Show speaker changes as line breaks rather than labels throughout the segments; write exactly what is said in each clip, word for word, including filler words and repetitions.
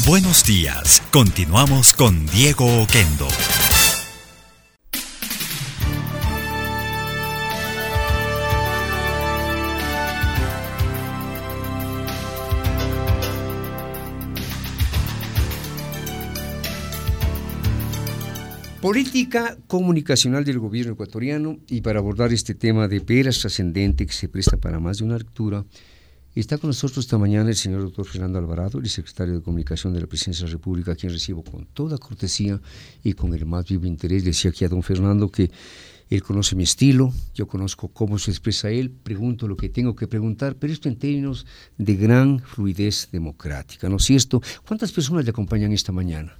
Buenos días. Continuamos con Diego Oquendo.
Política comunicacional del gobierno ecuatoriano, y para abordar este tema de veras trascendente que se presta para más de una lectura, está con nosotros esta mañana el señor doctor Fernando Alvarado, el secretario de Comunicación de la Presidencia de la República, a quien recibo con toda cortesía y con el más vivo interés. Decía aquí a don Fernando que él conoce mi estilo, yo conozco cómo se expresa él, pregunto lo que tengo que preguntar, pero esto en términos de gran fluidez democrática, ¿no es cierto? ¿Cuántas personas le acompañan esta mañana?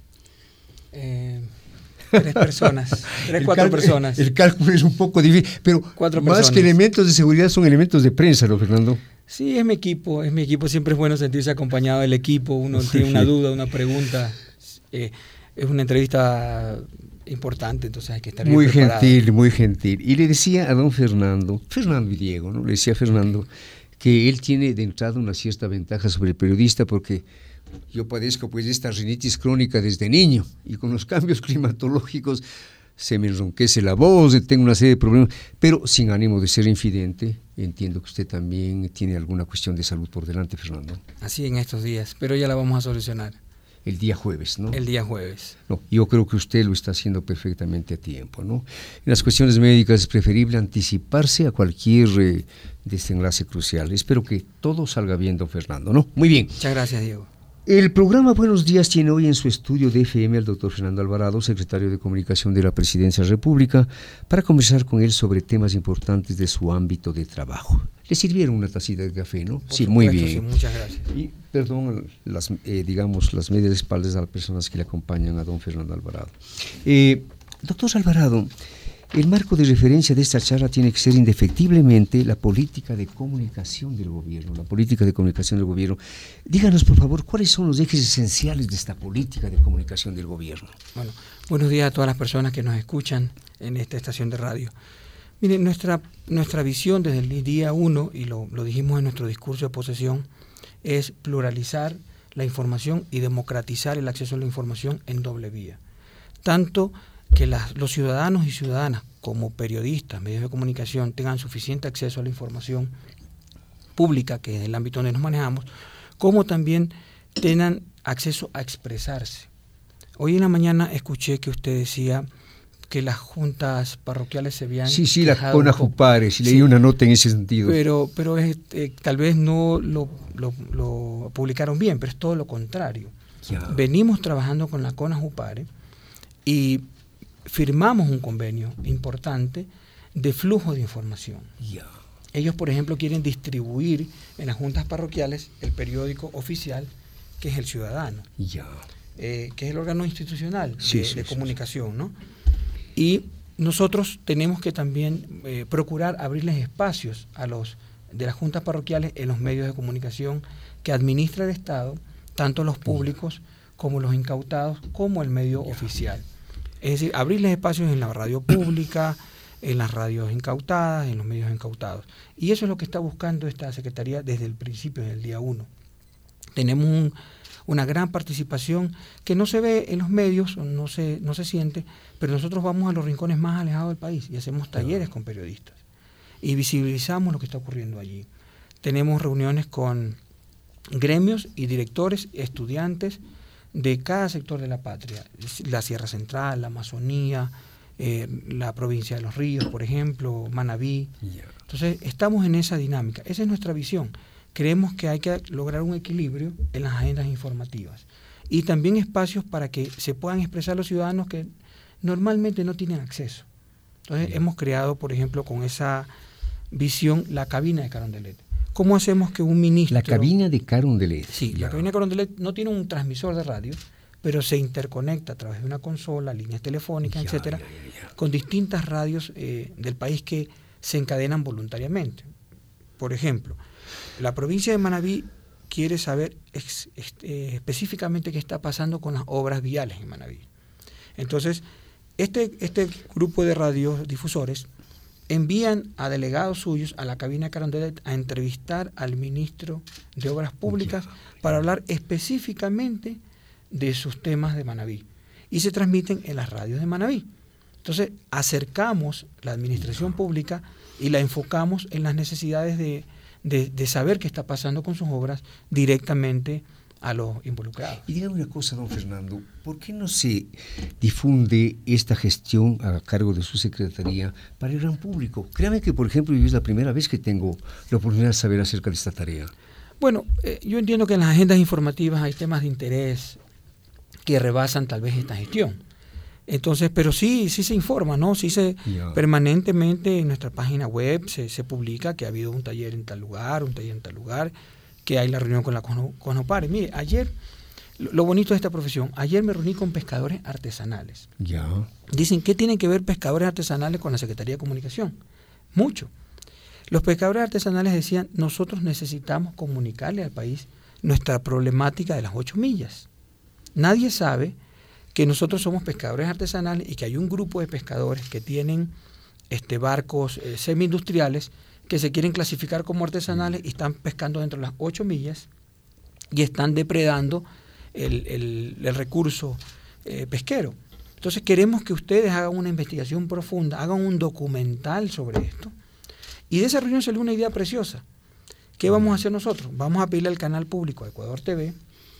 Eh... Tres personas, tres, cuatro personas.
El, el cálculo es un poco difícil, pero
cuatro
más
personas.
Que elementos de seguridad son elementos de prensa, ¿no, Fernando?
Sí, es mi equipo, es mi equipo. Siempre es bueno sentirse acompañado del equipo. Uno sí. tiene una duda, una pregunta. Eh, es una entrevista importante, entonces hay que estar bien
muy
preparado.
gentil, muy gentil. Y le decía a don Fernando, Fernando y Diego, ¿no? Le decía a Fernando que él tiene de entrada una cierta ventaja sobre el periodista, porque yo padezco pues de esta rinitis crónica desde niño, y con los cambios climatológicos se me enronquece la voz, tengo una serie de problemas, pero sin ánimo de ser infidente, entiendo que usted también tiene alguna cuestión de salud por delante, Fernando.
Así en estos días, pero ya la vamos a solucionar.
El día jueves, ¿no?
El día jueves.
No, yo creo que usted lo está haciendo perfectamente a tiempo, ¿no? En las cuestiones médicas es preferible anticiparse a cualquier eh, desenlace crucial. Espero que todo salga bien, don Fernando, ¿no? Muy bien.
Muchas gracias, Diego.
El programa Buenos Días tiene hoy en su estudio de F M al doctor Fernando Alvarado, secretario de Comunicación de la Presidencia de la República, para conversar con él sobre temas importantes de su ámbito de trabajo. ¿Le sirvieron una tacita de café, no?
Por
Sí,
supuesto,
muy bien.
Sí, muchas gracias.
Y perdón, las, eh, digamos, las medias espaldas a las personas que le acompañan a don Fernando Alvarado. Eh, doctor Alvarado, el marco de referencia de esta charla tiene que ser indefectiblemente la política de comunicación del gobierno, la política de comunicación del gobierno. Díganos, por favor, ¿cuáles son los ejes esenciales de esta política de comunicación del gobierno?
Bueno, buenos días a todas las personas que nos escuchan en esta estación de radio. Miren, nuestra, nuestra visión desde el día uno, y lo, lo dijimos en nuestro discurso de posesión, es pluralizar la información y democratizar el acceso a la información en doble vía. Tanto que las, los ciudadanos y ciudadanas, como periodistas, medios de comunicación, tengan suficiente acceso a la información pública, que es el ámbito donde nos manejamos, como también tengan acceso a expresarse. Hoy en la mañana escuché que usted decía que las juntas parroquiales se habían
Sí, sí, la CONAJUPARE, si leí
sí,
una nota en ese sentido.
Pero, pero es, eh, tal vez no lo, lo, lo publicaron bien, pero es todo lo contrario. Ya. Venimos trabajando con la CONAJUPARE y firmamos un convenio importante de flujo de información. Yeah. Ellos, por ejemplo, quieren distribuir en las juntas parroquiales el periódico oficial, que es El Ciudadano, yeah. eh, que es el órgano institucional sí, de, sí, de sí, comunicación, sí. ¿no? Y nosotros tenemos que también eh, procurar abrirles espacios a los de las juntas parroquiales en los medios de comunicación que administra el Estado, tanto los públicos como los incautados, como el medio yeah. oficial. Es decir, abrirles espacios en la radio pública, en las radios incautadas, en los medios incautados. Y eso es lo que está buscando esta Secretaría desde el principio, desde el día uno. Tenemos un, una gran participación que no se ve en los medios, no se, no se siente, pero nosotros vamos a los rincones más alejados del país y hacemos talleres con periodistas y visibilizamos lo que está ocurriendo allí. Tenemos reuniones con gremios y directores, estudiantes, de cada sector de la patria, la Sierra Central, la Amazonía, eh, la provincia de Los Ríos, por ejemplo, Manabí. Yeah. Entonces, estamos en esa dinámica. Esa es nuestra visión. Creemos que hay que lograr un equilibrio en las agendas informativas y también espacios para que se puedan expresar los ciudadanos que normalmente no tienen acceso. Entonces, yeah. hemos creado, por ejemplo, con esa visión, la cabina de Carondelet. ¿Cómo hacemos que un ministro...
La cabina de Carondelet.
Sí, ya. La cabina de Carondelet no tiene un transmisor de radio, pero se interconecta a través de una consola, líneas telefónicas, ya, etcétera, ya, ya, ya. con distintas radios eh, del país que se encadenan voluntariamente. Por ejemplo, la provincia de Manabí quiere saber ex, ex, eh, específicamente qué está pasando con las obras viales en Manabí. Entonces, este, este grupo de radiodifusores envían a delegados suyos a la cabina de Carondelet a entrevistar al ministro de Obras Públicas para hablar específicamente de sus temas de Manabí y se transmiten en las radios de Manabí. Entonces, acercamos la administración pública y la enfocamos en las necesidades de, de, de saber qué está pasando con sus obras directamente a los involucrados.
Y dígame una cosa, don Fernando, ¿por qué no se difunde esta gestión a cargo de su secretaría para el gran público? Créame que, por ejemplo, yo es la primera vez que tengo la oportunidad de saber acerca de esta tarea.
Bueno, eh, yo entiendo que en las agendas informativas hay temas de interés que rebasan tal vez esta gestión. Entonces, pero sí, sí se informa, ¿no? Sí se yeah. permanentemente en nuestra página web se, se publica que ha habido un taller en tal lugar, un taller en tal lugar, que hay la reunión con la CONOPARE. Mire, ayer, lo, lo bonito de esta profesión, ayer me reuní con pescadores artesanales.
Ya. Yeah.
Dicen, ¿qué tienen que ver pescadores artesanales con la Secretaría de Comunicación? Mucho. Los pescadores artesanales decían, nosotros necesitamos comunicarle al país nuestra problemática de las ocho millas. Nadie sabe que nosotros somos pescadores artesanales y que hay un grupo de pescadores que tienen este, barcos eh, semi-industriales que se quieren clasificar como artesanales y están pescando dentro de las ocho millas y están depredando el, el, el recurso eh, pesquero. Entonces queremos que ustedes hagan una investigación profunda, hagan un documental sobre esto. Y de esa reunión salió una idea preciosa. ¿Qué vamos a hacer nosotros? Vamos a pedirle al canal público, a Ecuador T V,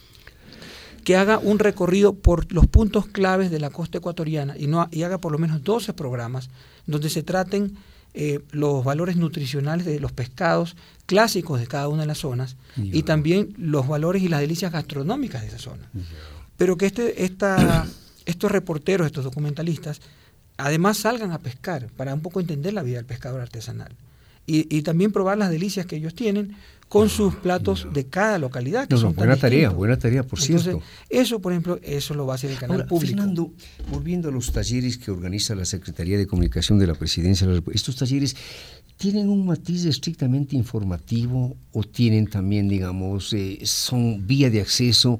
que haga un recorrido por los puntos claves de la costa ecuatoriana y, no, y haga por lo menos doce programas donde se traten eh, los valores nutricionales de los pescados clásicos de cada una de las zonas yeah. y también los valores y las delicias gastronómicas de esa zona. Yeah. Pero que este, esta, estos reporteros, estos documentalistas, además salgan a pescar para un poco entender la vida del pescador artesanal y, y también probar las delicias que ellos tienen con sus platos de cada localidad. Que
no,
son
no, buena tarea, buena tarea, por
Entonces,
cierto.
Eso, por ejemplo, eso lo va a hacer el canal
Ahora,
público.
Fernando, volviendo a los talleres que organiza la Secretaría de Comunicación de la Presidencia, estos talleres, ¿tienen un matiz estrictamente informativo o tienen también, digamos, eh, son vía de acceso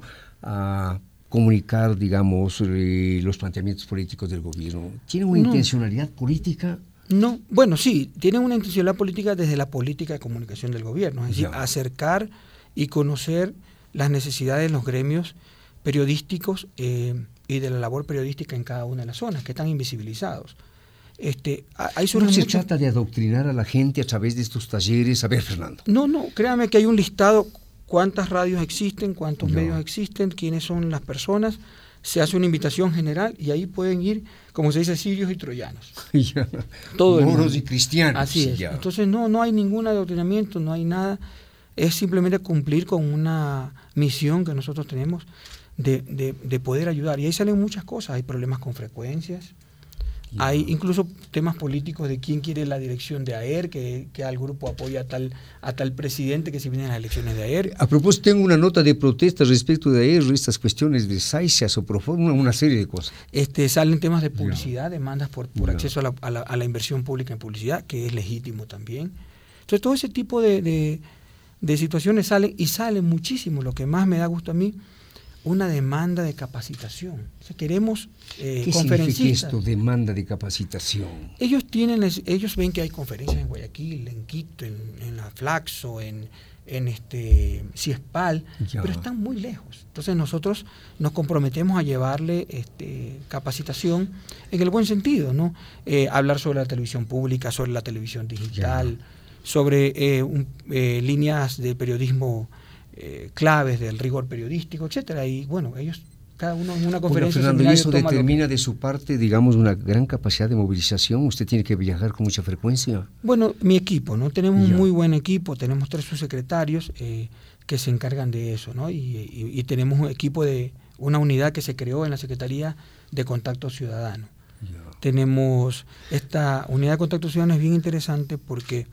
a comunicar, digamos, eh, los planteamientos políticos del gobierno? ¿Tienen una no. intencionalidad política?
No, bueno, sí, tienen una intencionalidad política desde la política de comunicación del gobierno, es decir, ya. acercar y conocer las necesidades de los gremios periodísticos eh, y de la labor periodística en cada una de las zonas, que están invisibilizados. Este, hay
¿No se mucho... trata de adoctrinar a la gente a través de estos talleres? A ver, Fernando.
No, no, créame que hay un listado, cuántas radios existen, cuántos no. medios existen, quiénes son las personas. Se hace una invitación general y ahí pueden ir, como se dice, sirios y troyanos.
Ya.
Todo
moros y cristianos.
Así es.
Ya.
Entonces no, no hay ningún adoctrinamiento, no hay nada. Es simplemente cumplir con una misión que nosotros tenemos de, de, de poder ayudar. Y ahí salen muchas cosas. Hay problemas con frecuencias. Yeah. Hay incluso temas políticos de quién quiere la dirección de A E R, que, que al grupo apoya a tal, a tal presidente que se vienen las elecciones de A E R.
A propósito, tengo una nota de protesta respecto de A E R, estas cuestiones de SAICEAS o Proforma, una serie de cosas.
Este, salen temas de publicidad, yeah. demandas por, por
Yeah.
acceso a la, a, la, a la inversión pública en publicidad, que es legítimo también. Entonces todo ese tipo de, de, de situaciones salen y salen muchísimo. Lo que más me da gusto a mí, una demanda de capacitación. O sea, queremos eh,
¿Qué
conferencistas.
significa esto, demanda de capacitación?
Ellos tienen, ellos ven que hay conferencias en Guayaquil, en Quito, en, en la Flaxo, en, en este CIESPAL,
ya.
pero están muy lejos. Entonces nosotros nos comprometemos a llevarle este, capacitación en el buen sentido, ¿no? Eh, hablar sobre la televisión pública, sobre la televisión digital, ya. sobre eh, un, eh, líneas de periodismo Eh, claves del rigor periodístico, etcétera. Y bueno, ellos, cada uno en una conferencia...
Bueno, Fernando, ¿y eso determina que... de su parte, digamos, una gran capacidad de movilización? ¿Usted tiene que viajar con mucha frecuencia?
Bueno, mi equipo, ¿no? Tenemos ya. un muy buen equipo, tenemos tres subsecretarios eh, que se encargan de eso, ¿no? Y, y, y tenemos un equipo de una unidad que se creó en la Secretaría de Contacto Ciudadano. Ya. Tenemos esta unidad de Contacto Ciudadano, es bien interesante porque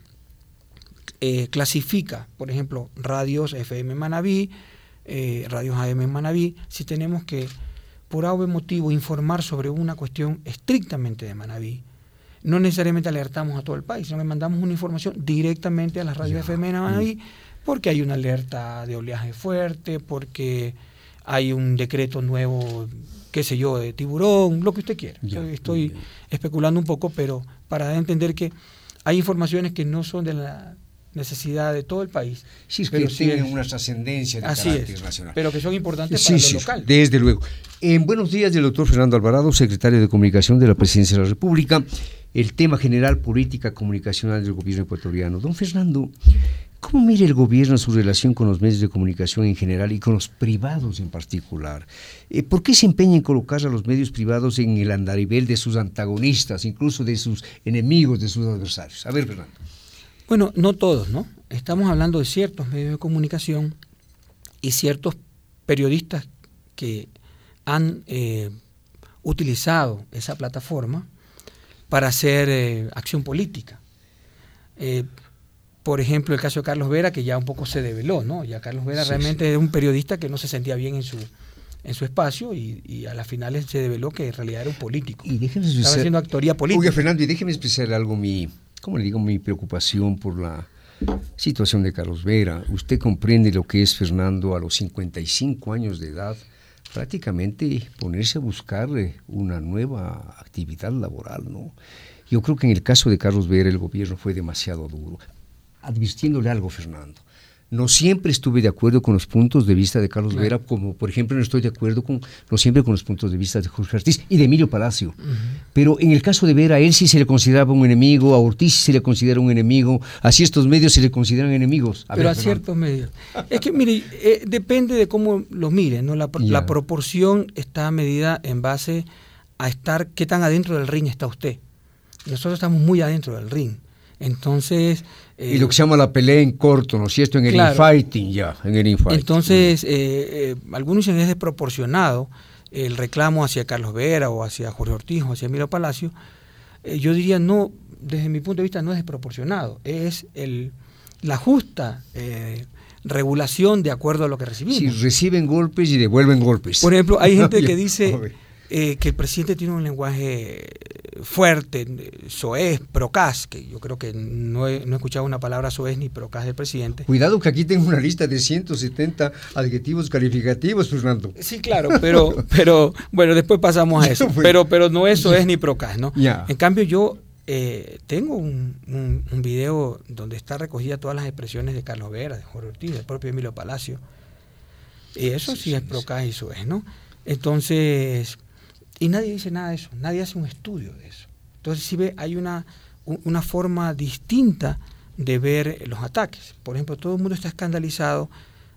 Eh, clasifica, por ejemplo, radios F M en Manabí, eh, radios A M en Manabí, si tenemos que, por algún motivo, informar sobre una cuestión estrictamente de Manabí. No necesariamente alertamos a todo el país, sino que mandamos una información directamente a las radios yeah. F M en Manabí, porque hay una alerta de oleaje fuerte, porque hay un decreto nuevo, qué sé yo, de tiburón, lo que usted quiera. Yeah. Estoy yeah. especulando un poco, pero para entender que hay informaciones que no son de la necesidad de todo el país.
Sí, es
pero
que
sí
tienen
es,
una trascendencia de
así
carácter
es,
nacional.
pero que son importantes
Sí,
para
sí,
lo local.
Desde luego. En Buenos Días del doctor Fernando Alvarado, secretario de Comunicación de la Presidencia de la República, el tema general, política comunicacional del gobierno ecuatoriano. Don Fernando, ¿cómo mira el gobierno su relación con los medios de comunicación en general y con los privados en particular? Eh, ¿Por qué se empeña en colocar a los medios privados en el andarivel de sus antagonistas, incluso de sus enemigos, de sus adversarios? A ver, Fernando.
Bueno, no todos, ¿no? Estamos hablando de ciertos medios de comunicación y ciertos periodistas que han eh, utilizado esa plataforma para hacer eh, acción política. Eh, por ejemplo, el caso de Carlos Vera, que ya un poco se develó, ¿no? Ya Carlos Vera sí, realmente sí. es un periodista que no se sentía bien en su en su espacio y, y a las finales se develó que en realidad era un político.
Y déjeme
Estaba
expresar,
haciendo actoría política.
Oiga, Fernando, y déjeme expresar algo, mi, ¿cómo le digo? Mi preocupación por la situación de Carlos Vera. Usted comprende lo que es, Fernando, a los cincuenta y cinco años de edad, prácticamente ponerse a buscar una nueva actividad laboral, ¿no? Yo creo que en el caso de Carlos Vera el gobierno fue demasiado duro. Advirtiéndole algo, Fernando, no siempre estuve de acuerdo con los puntos de vista de Carlos claro. Vera, como por ejemplo no estoy de acuerdo con, no siempre con los puntos de vista de Jorge Ortiz y de Emilio Palacio. Uh-huh. Pero en el caso de Vera, a él sí se le consideraba un enemigo, a Ortiz sí se le considera un enemigo, así estos medios se le consideran enemigos.
A Pero ver, a Fernando. Ciertos medios. Es que, mire, eh, depende de cómo los miren, ¿no? La, la proporción está medida en base a estar, qué tan adentro del ring está usted. Nosotros estamos muy adentro del ring. Entonces...
Eh, y lo que se llama la pelea en corto, ¿no es cierto? En el claro, infighting ya, en el infighting.
Entonces, eh, eh, algunos dicen que es desproporcionado el reclamo hacia Carlos Vera o hacia Jorge Ortiz o hacia Emilio Palacio. Eh, yo diría, no, desde mi punto de vista no es desproporcionado, es el, la justa eh, regulación de acuerdo a lo que recibimos.
Sí, reciben golpes y devuelven golpes.
Por ejemplo, hay gente que dice eh, que el presidente tiene un lenguaje fuerte, soez, procaz, que yo creo que no he, no he escuchado una palabra soez ni procaz del presidente.
Cuidado que aquí tengo una lista de ciento setenta adjetivos calificativos, Fernando.
Sí, claro, pero, pero bueno, después pasamos a eso, pero, pero no es soez ni procaz, ¿no?
Yeah.
En cambio yo eh, tengo un, un, un video donde está recogida todas las expresiones de Carlos Vera, de Jorge Ortiz, del propio Emilio Palacio, y eso sí, sí es sí, procaz sí. y soez, ¿no? Entonces... Y nadie dice nada de eso, nadie hace un estudio de eso. Entonces, si ve, hay una, una forma distinta de ver los ataques. Por ejemplo, todo el mundo está escandalizado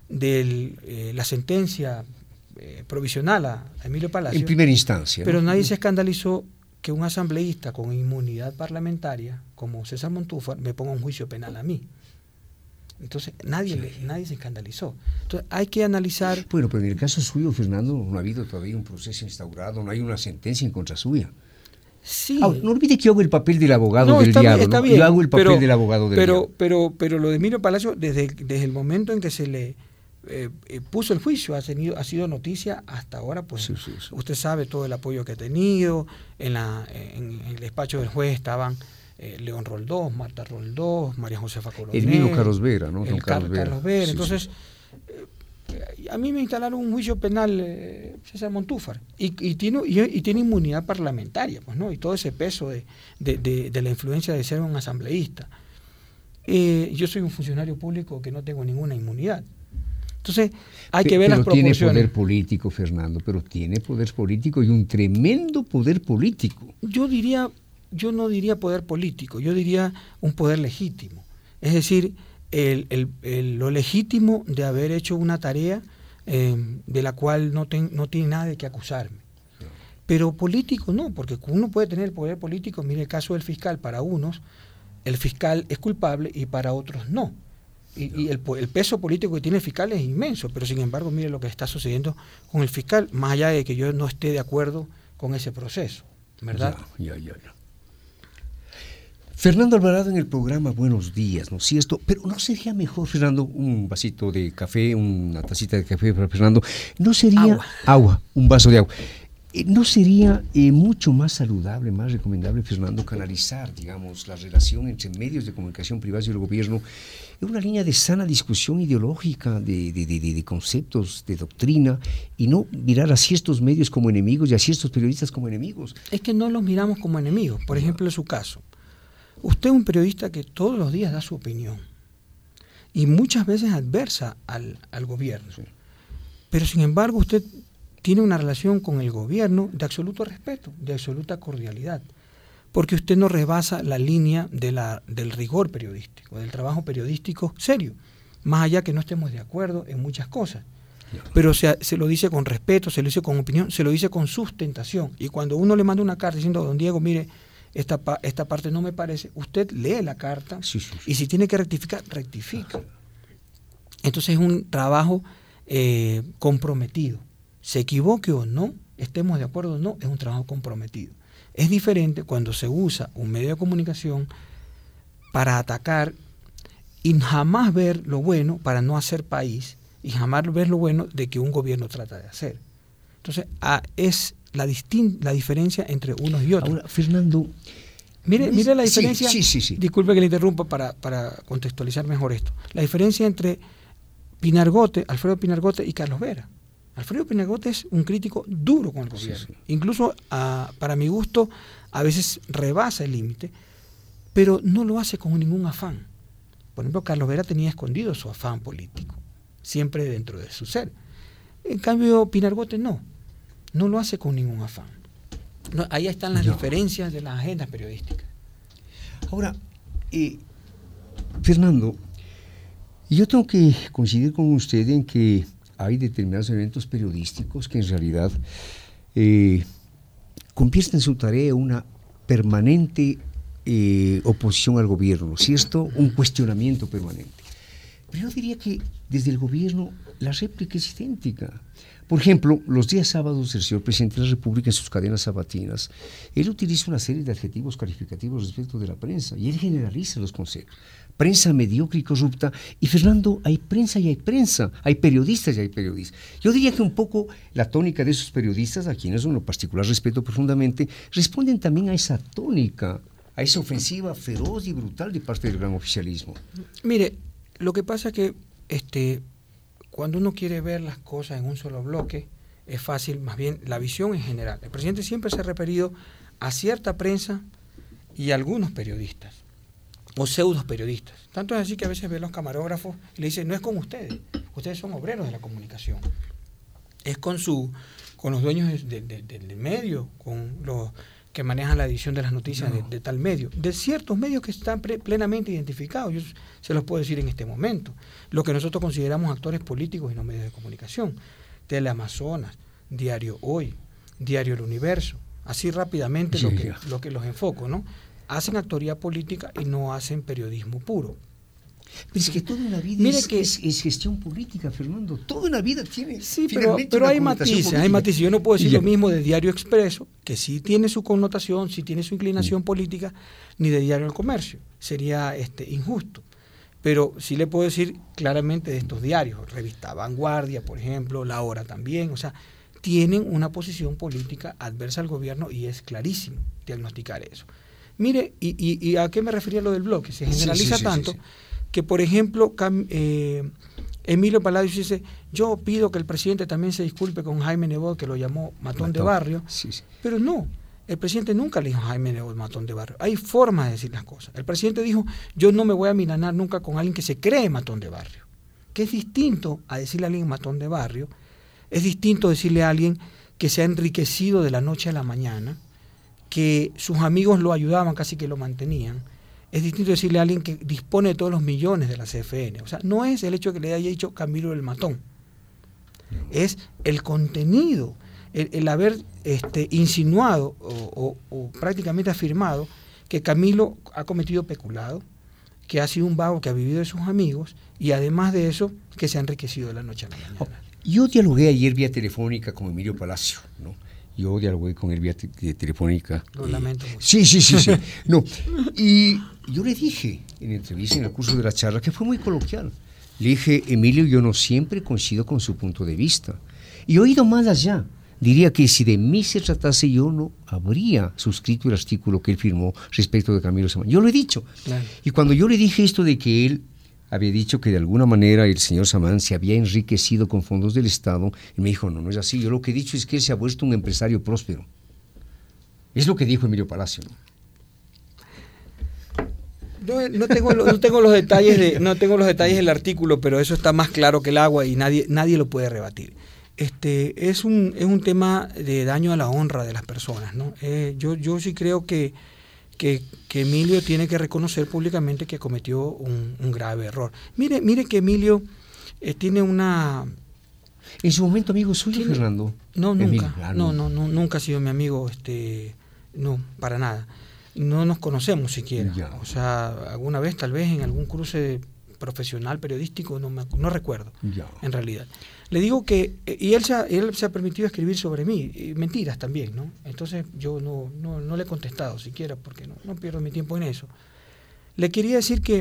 de eh, la sentencia eh, provisional a Emilio Palacio.
En primera instancia.
Pero
¿no?
nadie se escandalizó que un asambleísta con inmunidad parlamentaria, como César Montúfar, me ponga un juicio penal a mí. Entonces, nadie, sí. le, nadie se escandalizó. Entonces, hay que analizar...
Bueno, pero en el caso suyo, Fernando, no ha habido todavía un proceso instaurado, no hay una sentencia en contra suya.
Sí.
Ah, no olvide que yo hago el papel del abogado
no,
del
está
diablo.
Bien, está
¿no?
bien,
yo hago el papel
pero,
del abogado del
pero,
diablo.
Pero, pero lo de Emilio Palacio, desde, desde el momento en que se le eh, eh, puso el juicio, ha, tenido, ha sido noticia hasta ahora, pues sí, sí, sí. Usted sabe todo el apoyo que ha tenido, en, la, en, en el despacho del juez estaban... Eh, León Roldós, Marta Roldós, María Josefa Coronel.
El mismo Carlos Vera, ¿no?
El Carlos Vera. Carlos Vera.
Sí,
Entonces,
sí.
Eh, a mí me instalaron un juicio penal eh, César Montúfar y, y, tiene, y, y tiene inmunidad parlamentaria, pues, ¿no? Y todo ese peso de, de, de, de la influencia de ser un asambleísta. Eh, yo soy un funcionario público que no tengo ninguna inmunidad. Entonces, hay que ver
pero
las proporciones.
Tiene poder político, Fernando, pero tiene poder político y un tremendo poder político.
Yo diría... Yo no diría poder político, yo diría un poder legítimo. Es decir, el, el, el, lo legítimo de haber hecho una tarea eh, de la cual no, ten, no tiene nada de que acusarme. Pero político no, porque uno puede tener poder político. Mire el caso del fiscal, para unos el fiscal es culpable y para otros no. Y, y el, el peso político que tiene el fiscal es inmenso, pero sin embargo mire lo que está sucediendo con el fiscal, más allá de que yo no esté de acuerdo con ese proceso, ¿verdad?
Ya, ya, ya, ya. Fernando Alvarado en el programa Buenos Días, ¿no es cierto? Pero ¿no sería mejor, Fernando, un vasito de café, una tacita de café para Fernando? ¿No sería
agua,
agua un vaso de agua? ¿No sería eh, mucho más saludable, más recomendable, Fernando, canalizar, digamos, la relación entre medios de comunicación privados y el gobierno en una línea de sana discusión ideológica, de, de, de, de conceptos, de doctrina, y no mirar así estos medios como enemigos y así estos periodistas como enemigos?
Es que no los miramos como enemigos. Por ejemplo, en su caso. Usted es un periodista que todos los días da su opinión, y muchas veces adversa al, al gobierno. Sí. Pero sin embargo usted tiene una relación con el gobierno de absoluto respeto, de absoluta cordialidad, porque usted no rebasa la línea de la, del rigor periodístico, del trabajo periodístico serio, más allá que no estemos de acuerdo en muchas cosas. Pero se, se lo dice con respeto, se lo dice con opinión, se lo dice con sustentación. Y cuando uno le manda una carta diciendo, don Diego, mire, esta, esta parte no me parece, usted lee la carta sí, sí, sí. y si tiene que rectificar, rectifica. Entonces es un trabajo eh, comprometido. Se equivoque o no, estemos de acuerdo o no, es un trabajo comprometido. Es diferente cuando se usa un medio de comunicación para atacar y jamás ver lo bueno para no hacer país, y jamás ver lo bueno de que un gobierno trata de hacer. Entonces, ah, es la, distin- la diferencia entre unos y otros.
Ahora, Fernando...
Mire, mire la diferencia,
sí, sí, sí, sí.
disculpe que le interrumpa para, para contextualizar mejor esto. La diferencia entre Pinargote, Alfredo Pinargote y Carlos Vera. Alfredo Pinargote es un crítico duro con el gobierno. Sí, sí. Incluso, a, para mi gusto, a veces rebasa el límite, pero no lo hace con ningún afán. Por ejemplo, Carlos Vera tenía escondido su afán político, siempre dentro de su ser. En cambio, Pinargote no, no lo hace con ningún afán. No, ahí están las no. diferencias de las agendas periodísticas.
Ahora, eh, Fernando, yo tengo que coincidir con usted en que hay determinados eventos periodísticos que en realidad eh, convierten su tarea en una permanente eh, oposición al gobierno, ¿cierto? Un cuestionamiento permanente. Pero yo diría que desde el gobierno la réplica es idéntica. Por ejemplo, los días sábados el señor presidente de la República en sus cadenas sabatinas, él utiliza una serie de adjetivos calificativos respecto de la prensa y él generaliza los conceptos. Prensa mediocre y corrupta. Y Fernando, hay prensa y hay prensa, hay periodistas y hay periodistas. Yo diría que un poco la tónica de esos periodistas, a quienes en lo particular respeto profundamente, responden también a esa tónica, a esa ofensiva feroz y brutal de parte del gran oficialismo.
Mire, lo que pasa es que este, cuando uno quiere ver las cosas en un solo bloque, es fácil, más bien la visión en general. El presidente siempre se ha referido a cierta prensa y a algunos periodistas, o pseudos periodistas. Tanto es así que a veces ve los camarógrafos y le dicen, no es con ustedes, ustedes son obreros de la comunicación. Es con, su, con los dueños de, de, de, del medio, con los que manejan la edición de las noticias no. de, de tal medio, de ciertos medios que están pre, plenamente identificados. Yo se los puedo decir en este momento. Lo que nosotros consideramos actores políticos y no medios de comunicación. Teleamazonas, Diario Hoy, Diario El Universo. Así rápidamente sí, lo, que, lo que los enfoco, ¿no? Hacen actoría política y no hacen periodismo puro.
Pero es que toda una vida
Mire
es,
que,
es, es gestión política, Fernando. Toda una vida tiene.
Sí, pero, pero hay matices, hay matices. Yo no puedo decir
ya.
lo mismo de Diario Expreso, que sí tiene su connotación, sí tiene su inclinación sí. política, ni de Diario El Comercio. Sería este, injusto. Pero sí le puedo decir claramente de estos diarios, Revista Vanguardia, por ejemplo, La Hora también, o sea, tienen una posición política adversa al gobierno y es clarísimo diagnosticar eso. Mire, y, y, y a qué me refería lo del bloque, se generaliza sí, sí, tanto sí, sí, sí. que, por ejemplo, Cam, eh, Emilio Palacios dice, yo pido que el presidente también se disculpe con Jaime Nebot, que lo llamó matón, matón. de barrio,
sí, sí.
pero no, el presidente nunca le dijo a Jaime Nebot matón de barrio. Hay formas de decir las cosas. El presidente dijo, yo no me voy a milanar nunca con alguien que se cree matón de barrio, que es distinto a decirle a alguien matón de barrio, es distinto decirle a alguien que se ha enriquecido de la noche a la mañana, que sus amigos lo ayudaban, casi que lo mantenían. Es distinto decirle a alguien que dispone de todos los millones de la C F N. O sea, no es el hecho que le haya dicho Camilo el matón, es el contenido, el, el haber este, insinuado o, o, o prácticamente afirmado que Camilo ha cometido peculado, que ha sido un vago que ha vivido de sus amigos y además de eso, que se ha enriquecido de la noche a la mañana.
Yo dialogué ayer vía telefónica con Emilio Palacio, ¿no? Yo dialogué con él vía te- telefónica.
Lo eh, lamento mucho.
Sí, sí, sí, sí. No. Y yo le dije en entrevista, en el curso de la charla, que fue muy coloquial. Le dije, Emilio, yo no siempre coincido con su punto de vista. Y he oído más allá. Diría que si de mí se tratase, yo no habría suscrito el artículo que él firmó respecto de Camilo Samán. Yo lo he dicho.
Claro.
Y cuando yo le dije esto de que él había dicho que de alguna manera el señor Samán se había enriquecido con fondos del Estado, y me dijo, no, no es así, yo lo que he dicho es que él se ha vuelto un empresario próspero. Es lo que dijo Emilio Palacio, ¿no?
No, no, tengo, no tengo los detalles de, no tengo los detalles del artículo, pero eso está más claro que el agua y nadie, nadie lo puede rebatir. Este, es un, es un tema de daño a la honra de las personas, ¿no? Eh, yo, yo sí creo que, que, que Emilio tiene que reconocer públicamente que cometió un, un grave error. Mire, mire que Emilio eh, tiene una...
¿En su momento amigo suyo,
tiene,
Fernando?
No, nunca.
Emilio, ah,
no, no, no, nunca ha sido mi amigo, este, no, para nada. No nos conocemos siquiera. Ya. O sea, alguna vez tal vez en algún cruce profesional, periodístico, no, me, no recuerdo, ya. En realidad. Le digo que, y él se, ha, él se ha permitido escribir sobre mí, y mentiras también, ¿no? Entonces yo no, no, no le he contestado siquiera, porque no, no pierdo mi tiempo en eso. Le quería decir que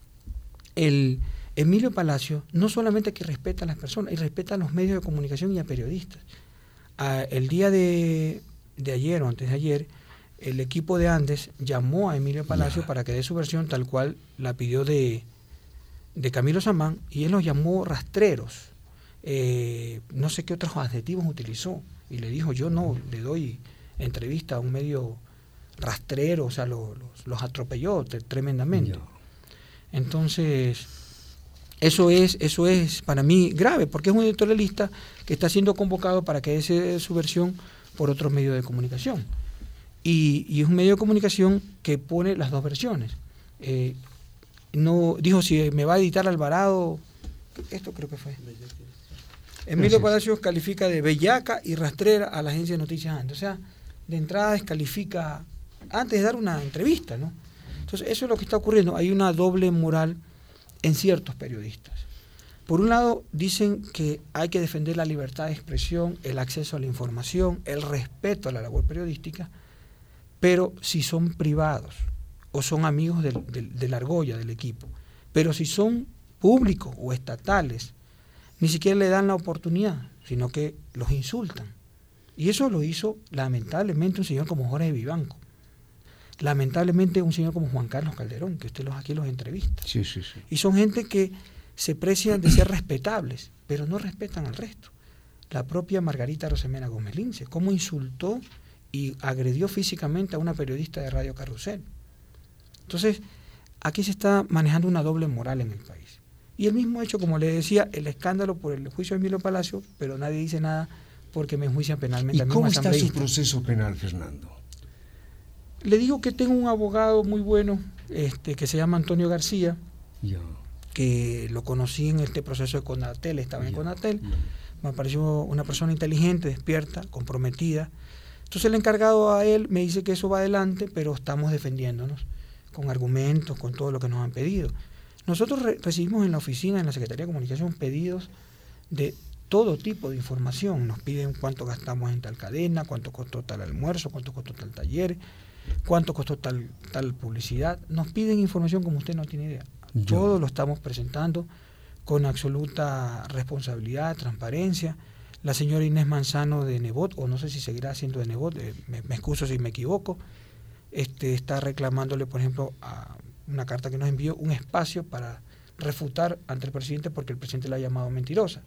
el Emilio Palacio no solamente que respeta a las personas, y respeta a los medios de comunicación y a periodistas. A, el día de, de ayer o antes de ayer, el equipo de Andes llamó a Emilio Palacio yeah. para que dé su versión tal cual la pidió de, de Camilo Samán, y él los llamó rastreros. Eh, no sé qué otros adjetivos utilizó, y le dijo, yo no le doy entrevista a un medio rastrero, o sea, lo, los, los atropelló tremendamente. Yeah. Entonces, eso es, eso es para mí grave, porque es un editorialista que está siendo convocado para que dé su versión por otros medios de comunicación. Y, y es un medio de comunicación que pone las dos versiones. Eh, no dijo si me va a editar Alvarado, esto creo que fue. Emilio Palacios califica de bellaca y rastrera a la agencia de noticias Andes. O sea, de entrada descalifica antes de dar una entrevista, ¿no? Entonces, eso es lo que está ocurriendo. Hay una doble moral en ciertos periodistas. Por un lado, dicen que hay que defender la libertad de expresión, el acceso a la información, el respeto a la labor periodística, pero si son privados o son amigos del, del, de la argolla del equipo, pero si son públicos o estatales, ni siquiera le dan la oportunidad, sino que los insultan. Y eso lo hizo lamentablemente un señor como Jorge Vivanco, lamentablemente un señor como Juan Carlos Calderón, que usted los aquí los entrevista.
Sí, sí, sí.
Y son gente que se precian de ser respetables, pero no respetan al resto. La propia Margarita Rosemena Gómez Lince, cómo insultó y agredió físicamente a una periodista de Radio Carrusel. Entonces, aquí se está manejando una doble moral en el país. Y el mismo hecho, como le decía, el escándalo por el juicio de Emilio Palacio, pero nadie dice nada porque me enjuician penalmente.
¿Y cómo está su proceso penal, Fernando?
Le digo que tengo un abogado muy bueno, este, que se llama Antonio García,
yeah.
que lo conocí en este proceso de Conatel, estaba yeah. en Conatel, yeah. me pareció una persona inteligente, despierta, comprometida. Entonces el encargado a él me dice que eso va adelante, pero estamos defendiéndonos con argumentos, con todo lo que nos han pedido. Nosotros re- recibimos en la oficina, en la Secretaría de Comunicación, pedidos de todo tipo de información. Nos piden cuánto gastamos en tal cadena, cuánto costó tal almuerzo, cuánto costó tal taller, cuánto costó tal, tal publicidad. Nos piden información como usted no tiene idea. Yo. Todo lo estamos presentando con absoluta responsabilidad, transparencia. La señora Inés Manzano de Nebot, o no sé si seguirá siendo de Nebot, eh, me, me excuso si me equivoco, este, está reclamándole, por ejemplo, a una carta que nos envió, un espacio para refutar ante el presidente porque el presidente la ha llamado mentirosa.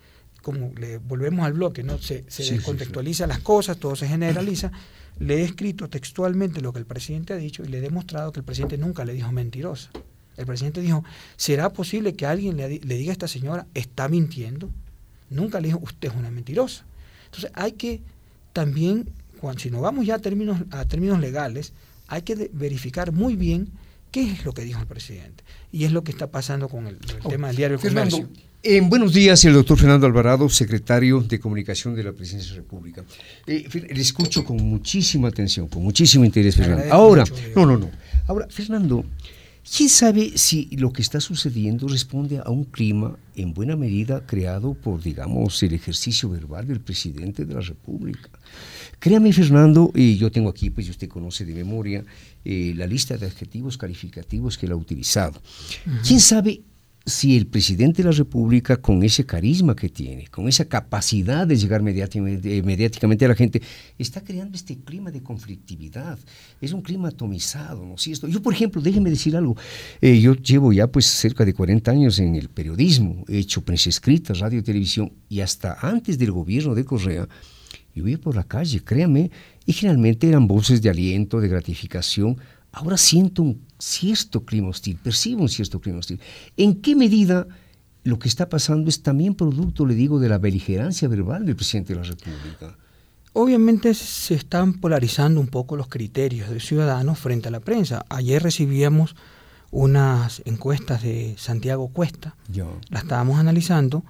Como le volvemos al bloque, ¿no? Se, se sí, descontextualiza sí, sí. las cosas, todo se generaliza. Le he escrito textualmente lo que el presidente ha dicho y le he demostrado que el presidente nunca le dijo mentirosa. El presidente dijo, ¿será posible que alguien le, le diga a esta señora, está mintiendo? Nunca le dijo, usted es una mentirosa. Entonces hay que también, cuando, si nos vamos ya a términos, a términos legales, hay que de, verificar muy bien qué es lo que dijo el presidente. Y es lo que está pasando con el, el oh, tema del diario El Comercio.
En buenos días, el doctor Fernando Alvarado, secretario de Comunicación de la Presidencia de la República. Eh, le escucho con muchísima atención, con muchísimo interés, Fernando. Ahora, mucho, no, no, no. Ahora, Fernando, ¿quién sabe si lo que está sucediendo responde a un clima en buena medida creado por, digamos, el ejercicio verbal del presidente de la República? Créame, Fernando, y yo tengo aquí, pues usted conoce de memoria, eh, la lista de adjetivos calificativos que él ha utilizado. Uh-huh. ¿Quién sabe si el presidente de la República, con ese carisma que tiene, con esa capacidad de llegar mediáticamente, mediáticamente a la gente, está creando este clima de conflictividad? Es un clima atomizado, ¿no es cierto? Yo, por ejemplo, déjeme decir algo, eh, yo llevo ya pues cerca de cuarenta años en el periodismo, he hecho prensa escrita, radio y televisión, y hasta antes del gobierno de Correa, yo iba por la calle, créame, y generalmente eran voces de aliento, de gratificación. Ahora siento un cierto clima hostil, percibo un cierto clima hostil. ¿En qué medida lo que está pasando es también producto, le digo, de la beligerancia verbal del presidente de la República?
Obviamente se están polarizando un poco los criterios del ciudadano frente a la prensa. Ayer recibíamos unas encuestas de Santiago Cuesta,
Ya.
las estábamos analizando,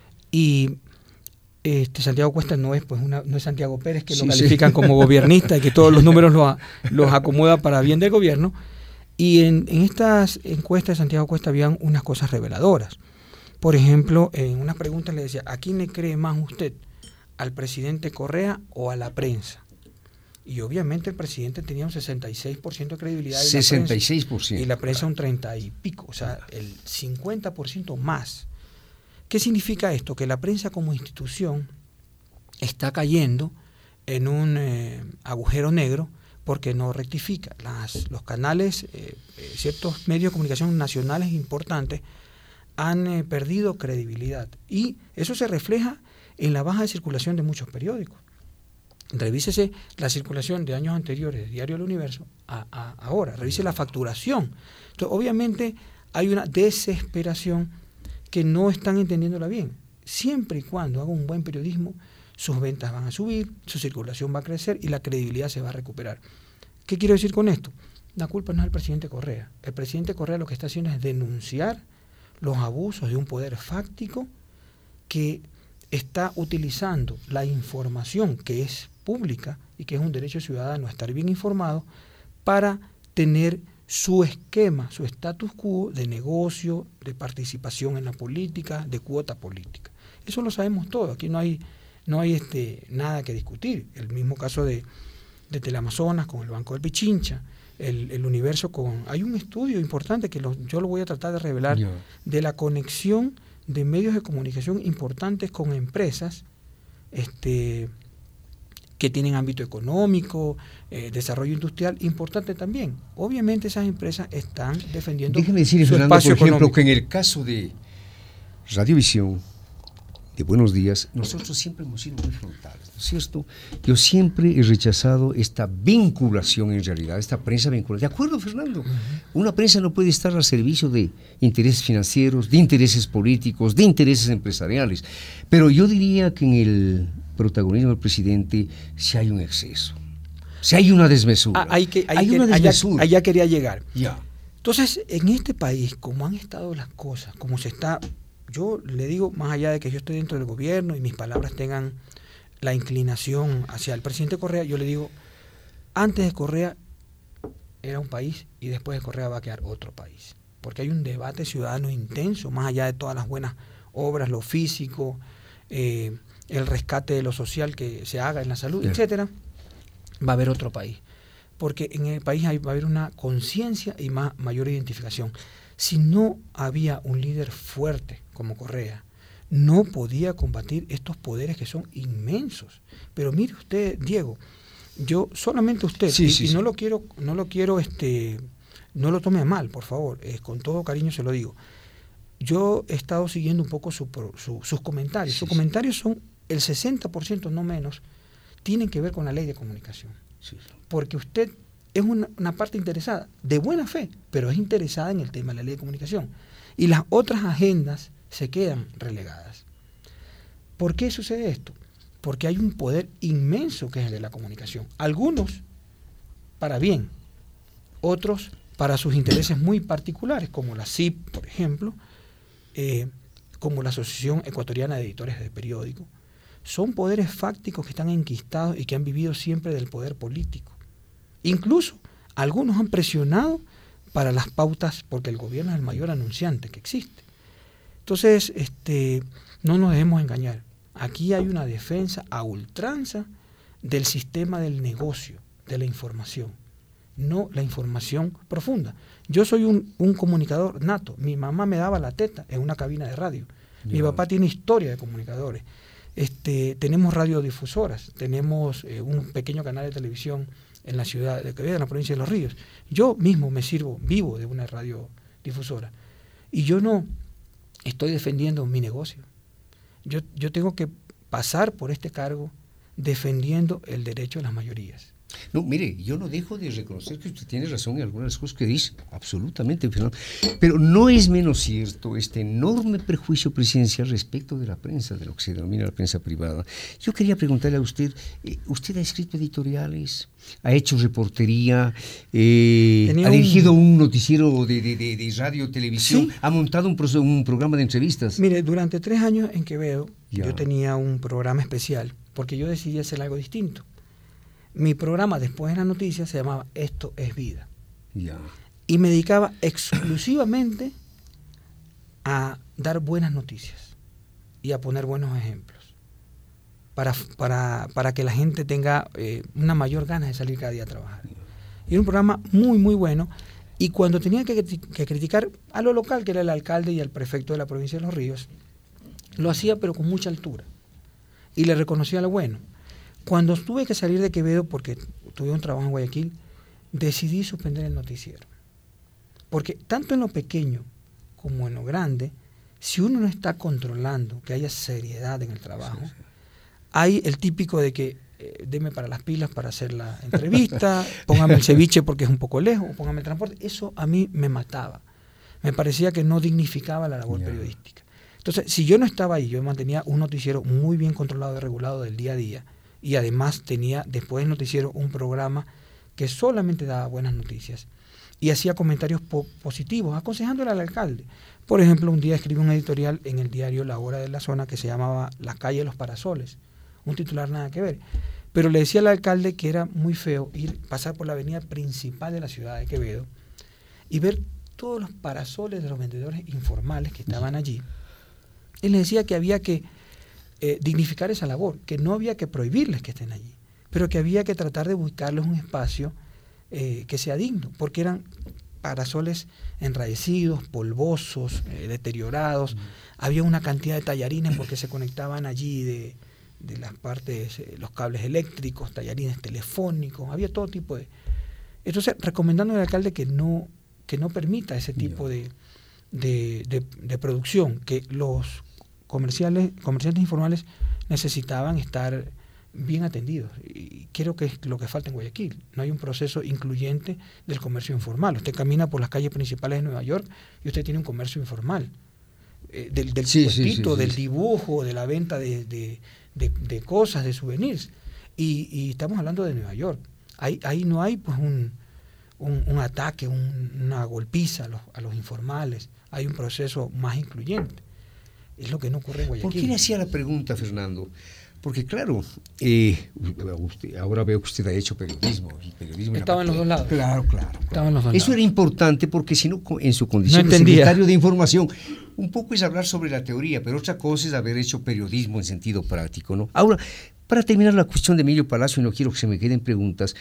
y este Santiago Cuesta no es pues una, no es Santiago Pérez, que
Sí,
lo califican
sí.
como gobernista y que todos los números los, los acomoda para bien del gobierno. Y en, en estas encuestas de Santiago Cuesta habían unas cosas reveladoras. Por ejemplo, en unas preguntas le decía, ¿a quién le cree más usted? ¿Al presidente Correa o a la prensa? Y obviamente el presidente tenía un sesenta y seis por ciento de credibilidad. Y
sesenta y seis por ciento.
Y la prensa un treinta y pico, o sea, el cincuenta por ciento más. ¿Qué significa esto? Que la prensa como institución está cayendo en un eh, agujero negro porque no rectifica. Las, los canales, eh, eh, ciertos medios de comunicación nacionales importantes han eh, perdido credibilidad. Y eso se refleja en la baja de circulación de muchos periódicos. Revísese la circulación de años anteriores de Diario del Universo a, a ahora. Revise la facturación. Entonces, obviamente, hay una desesperación que no están entendiéndola bien. Siempre y cuando haga un buen periodismo, sus ventas van a subir, su circulación va a crecer y la credibilidad se va a recuperar. ¿Qué quiero decir con esto? La culpa no es del presidente Correa. El presidente Correa lo que está haciendo es denunciar los abusos de un poder fáctico que está utilizando la información que es pública y que es un derecho ciudadano a estar bien informado para tener su esquema, su status quo de negocio, de participación en la política, de cuota política. Eso lo sabemos todos, aquí no hay, no hay este, nada que discutir. El mismo caso de, de Teleamazonas con el Banco del Pichincha, el, el Universo con... Hay un estudio importante que lo, yo lo voy a tratar de revelar, yeah. de la conexión de medios de comunicación importantes con empresas este, que tienen ámbito económico, eh, desarrollo industrial importante también. Obviamente esas empresas están defendiendo
Déjeme decir,
su
Fernando,
espacio
por ejemplo,
económico.
que en el caso de Radiovisión, de Buenos Días, nosotros siempre hemos sido muy frontales, ¿no es cierto? Yo siempre he rechazado esta vinculación en realidad, esta prensa vinculada. ¿De acuerdo, Fernando? Uh-huh. Una prensa no puede estar al servicio de intereses financieros, de intereses políticos, de intereses empresariales. Pero yo diría que en el protagonismo del presidente sí hay un exceso, sí hay una desmesura.
Ah, hay que, hay
hay
que,
una desmesura.
Allá, allá quería llegar.
Ya.
Entonces, en este país, como han estado las cosas, como se está... Yo le digo, más allá de que yo estoy dentro del gobierno y mis palabras tengan la inclinación hacia el presidente Correa, yo le digo, antes de Correa era un país y después de Correa va a quedar otro país. Porque hay un debate ciudadano intenso, más allá de todas las buenas obras, lo físico, eh, el rescate de lo social que se haga en la salud, sí. etcétera, va a haber otro país. Porque en el país hay, va a haber una conciencia y más, mayor identificación. Si no había un líder fuerte como Correa, no podía combatir estos poderes que son inmensos. Pero mire usted, Diego, yo solamente usted,
sí,
y,
sí,
y
sí.
no lo quiero, no lo quiero, este, no lo tome mal, por favor, eh, con todo cariño se lo digo. Yo he estado siguiendo un poco su, su, sus comentarios.
Sí,
sus
sí.
comentarios son, el sesenta por ciento no menos, tienen que ver con la ley de comunicación.
Sí, sí.
Porque usted es una, una parte interesada, de buena fe, pero es interesada en el tema de la ley de comunicación. Y las otras agendas se quedan relegadas. ¿Por qué sucede esto? Porque hay un poder inmenso que es el de la comunicación. Algunos para bien, otros para sus intereses muy particulares, como la C I P, por ejemplo, eh, como la Asociación Ecuatoriana de Editores de Periódico. Son poderes fácticos que están enquistados y que han vivido siempre del poder político. Incluso algunos han presionado para las pautas porque el gobierno es el mayor anunciante que existe. Entonces, este, no nos dejemos engañar. Aquí hay una defensa a ultranza del sistema del negocio, de la información, no la información profunda. Yo soy un, un comunicador nato. Mi mamá me daba la teta en una cabina de radio. Dios. Mi papá tiene historia de comunicadores. Este, tenemos radiodifusoras, tenemos eh, un pequeño canal de televisión en la ciudad de Quevedo, en la provincia de Los Ríos. Yo mismo me sirvo vivo de una radiodifusora. Y yo no estoy defendiendo mi negocio. Yo, yo tengo que pasar por este cargo defendiendo el derecho de las mayorías.
No, mire, yo no dejo de reconocer que usted tiene razón en algunas de las cosas que dice, absolutamente, Fernando. Pero no es menos cierto este enorme prejuicio presidencial respecto de la prensa, de lo que se denomina la prensa privada. Yo quería preguntarle a usted, eh, ¿usted ha escrito editoriales? ¿Ha hecho reportería? Eh, ¿Ha dirigido un, un noticiero de, de, de, de radio, televisión? ¿Sí? ¿Ha montado un, pro, un programa de entrevistas?
Mire, durante tres años en Quevedo ya. yo tenía un programa especial, porque yo decidí hacer algo distinto. Mi programa después de la noticia se llamaba Esto es Vida.
Yeah.
Y me dedicaba exclusivamente a dar buenas noticias y a poner buenos ejemplos para, para, para que la gente tenga eh, una mayor ganas de salir cada día a trabajar. Yeah. Y era un programa muy, muy bueno. Y cuando tenía que, que criticar a lo local, que era el alcalde y el prefecto de la provincia de Los Ríos, lo hacía pero con mucha altura. Y le reconocía lo bueno. Cuando tuve que salir de Quevedo, porque tuve un trabajo en Guayaquil, decidí suspender el noticiero. Porque tanto en lo pequeño como en lo grande, si uno no está controlando que haya seriedad en el trabajo, sí, sí. hay el típico de que eh, deme para las pilas para hacer la entrevista, póngame el ceviche porque es un poco lejos, póngame el transporte. Eso a mí me mataba. Me parecía que no dignificaba la labor yeah. periodística. Entonces, si yo no estaba ahí, yo mantenía un noticiero muy bien controlado y regulado del día a día, y además tenía después del noticiero un programa que solamente daba buenas noticias y hacía comentarios po- positivos, aconsejándole al alcalde. Por ejemplo, un día escribí un editorial en el diario La Hora de la Zona que se llamaba La calle de los parasoles, un titular nada que ver, pero le decía al alcalde que era muy feo ir pasar por la avenida principal de la ciudad de Quevedo y ver todos los parasoles de los vendedores informales que estaban allí. Él le decía que había que Eh, dignificar esa labor, que no había que prohibirles que estén allí, pero que había que tratar de buscarles un espacio eh, que sea digno, porque eran parasoles enraecidos, polvosos, eh, deteriorados, mm. había una cantidad de tallarines porque se conectaban allí de, de las partes, eh, los cables eléctricos, tallarines telefónicos, había todo tipo de... Entonces, recomendando al alcalde que no, que no permita ese tipo de, de, de, de producción, que los comerciales, comerciantes informales necesitaban estar bien atendidos. Y creo que es lo que falta en Guayaquil. No hay un proceso incluyente del comercio informal. Usted camina por las calles principales de Nueva York y usted tiene un comercio informal. Eh, del del, sí, puestito, sí, sí, del sí. dibujo, de la venta de, de, de, de cosas, de souvenirs. Y, y estamos hablando de Nueva York. Ahí, ahí no hay pues un, un, un ataque, un, una golpiza a los, a los informales. Hay un proceso más incluyente. Es lo que no ocurre en Guayaquil.
¿Por qué le hacía la pregunta, Fernando? Porque claro, eh, usted, ahora veo que usted ha hecho periodismo. Y periodismo
Estaba en los dos lados.
Claro, claro. claro.
Estaba en los dos
Eso
lados.
era importante porque si no, en su condición
no
de secretario de información, un poco es hablar sobre la teoría, pero otra cosa es haber hecho periodismo en sentido práctico, ¿no? Ahora, para terminar la cuestión de Emilio Palacio, y no quiero que se me queden preguntas,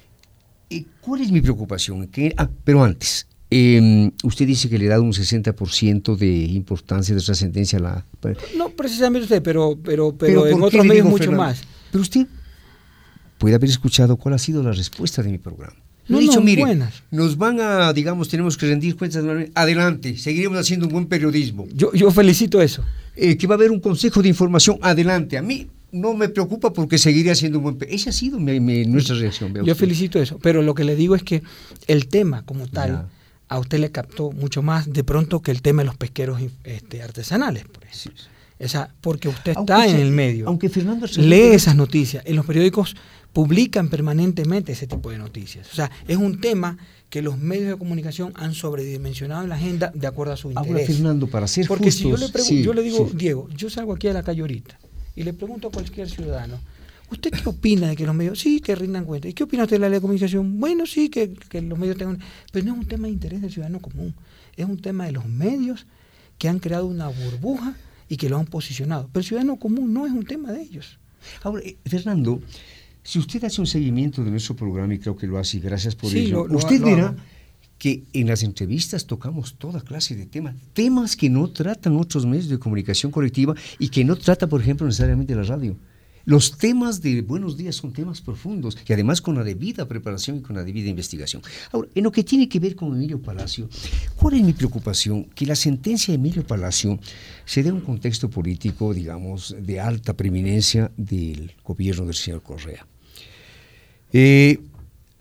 eh, ¿cuál es mi preocupación? ¿Qué? Ah, pero antes... Eh, usted dice que le da un sesenta por ciento de importancia, de trascendencia a la...
No precisamente usted, pero, pero, pero, pero en otros medios mucho Fernando? Más.
Pero usted puede haber escuchado cuál ha sido la respuesta de mi programa.
No,
he dicho,
no,
mire,
buenas.
Nos van a, digamos, tenemos que rendir cuentas, adelante, seguiremos haciendo un buen periodismo.
Yo, yo felicito eso.
Eh, que va a haber un consejo de información, adelante. A mí no me preocupa porque seguiré haciendo un buen periodismo. Esa ha sido mi, mi, nuestra reacción.
Yo usted. felicito eso, pero lo que le digo es que el tema como tal... Ya. A usted le captó mucho más de pronto que el tema de los pesqueros este, artesanales, por ejemplo. Sí, sí. Esa, porque usted está aunque en se, el medio,
aunque Fernando
lee esas noticias. En los periódicos publican permanentemente ese tipo de noticias. O sea, es un tema que los medios de comunicación han sobredimensionado en la agenda de acuerdo a su interés.
Ahora, Fernando, para ser
Porque
justos,
si yo le, pregunto,
sí,
yo le digo,
sí.
Diego, yo salgo aquí a la calle ahorita y le pregunto a cualquier ciudadano, ¿usted qué opina de que los medios, sí, que rindan cuenta? ¿Y qué opina usted de la ley de comunicación? Bueno, sí, que, que los medios tengan... Pero no es un tema de interés del ciudadano común, es un tema de los medios que han creado una burbuja y que lo han posicionado. Pero el ciudadano común no es un tema de ellos.
Ahora, eh, Fernando, si usted hace un seguimiento de nuestro programa, y creo que lo hace, gracias por
sí,
ello,
lo, lo,
usted
lo
verá
hago.
Que en las entrevistas tocamos toda clase de temas, temas que no tratan otros medios de comunicación colectiva y que no trata, por ejemplo, necesariamente la radio. Los temas de Buenos Días son temas profundos y además con la debida preparación y con la debida investigación. Ahora, en lo que tiene que ver con Emilio Palacio, ¿cuál es mi preocupación? Que la sentencia de Emilio Palacio se dé en un contexto político, digamos, de alta preeminencia del gobierno del señor Correa. Eh,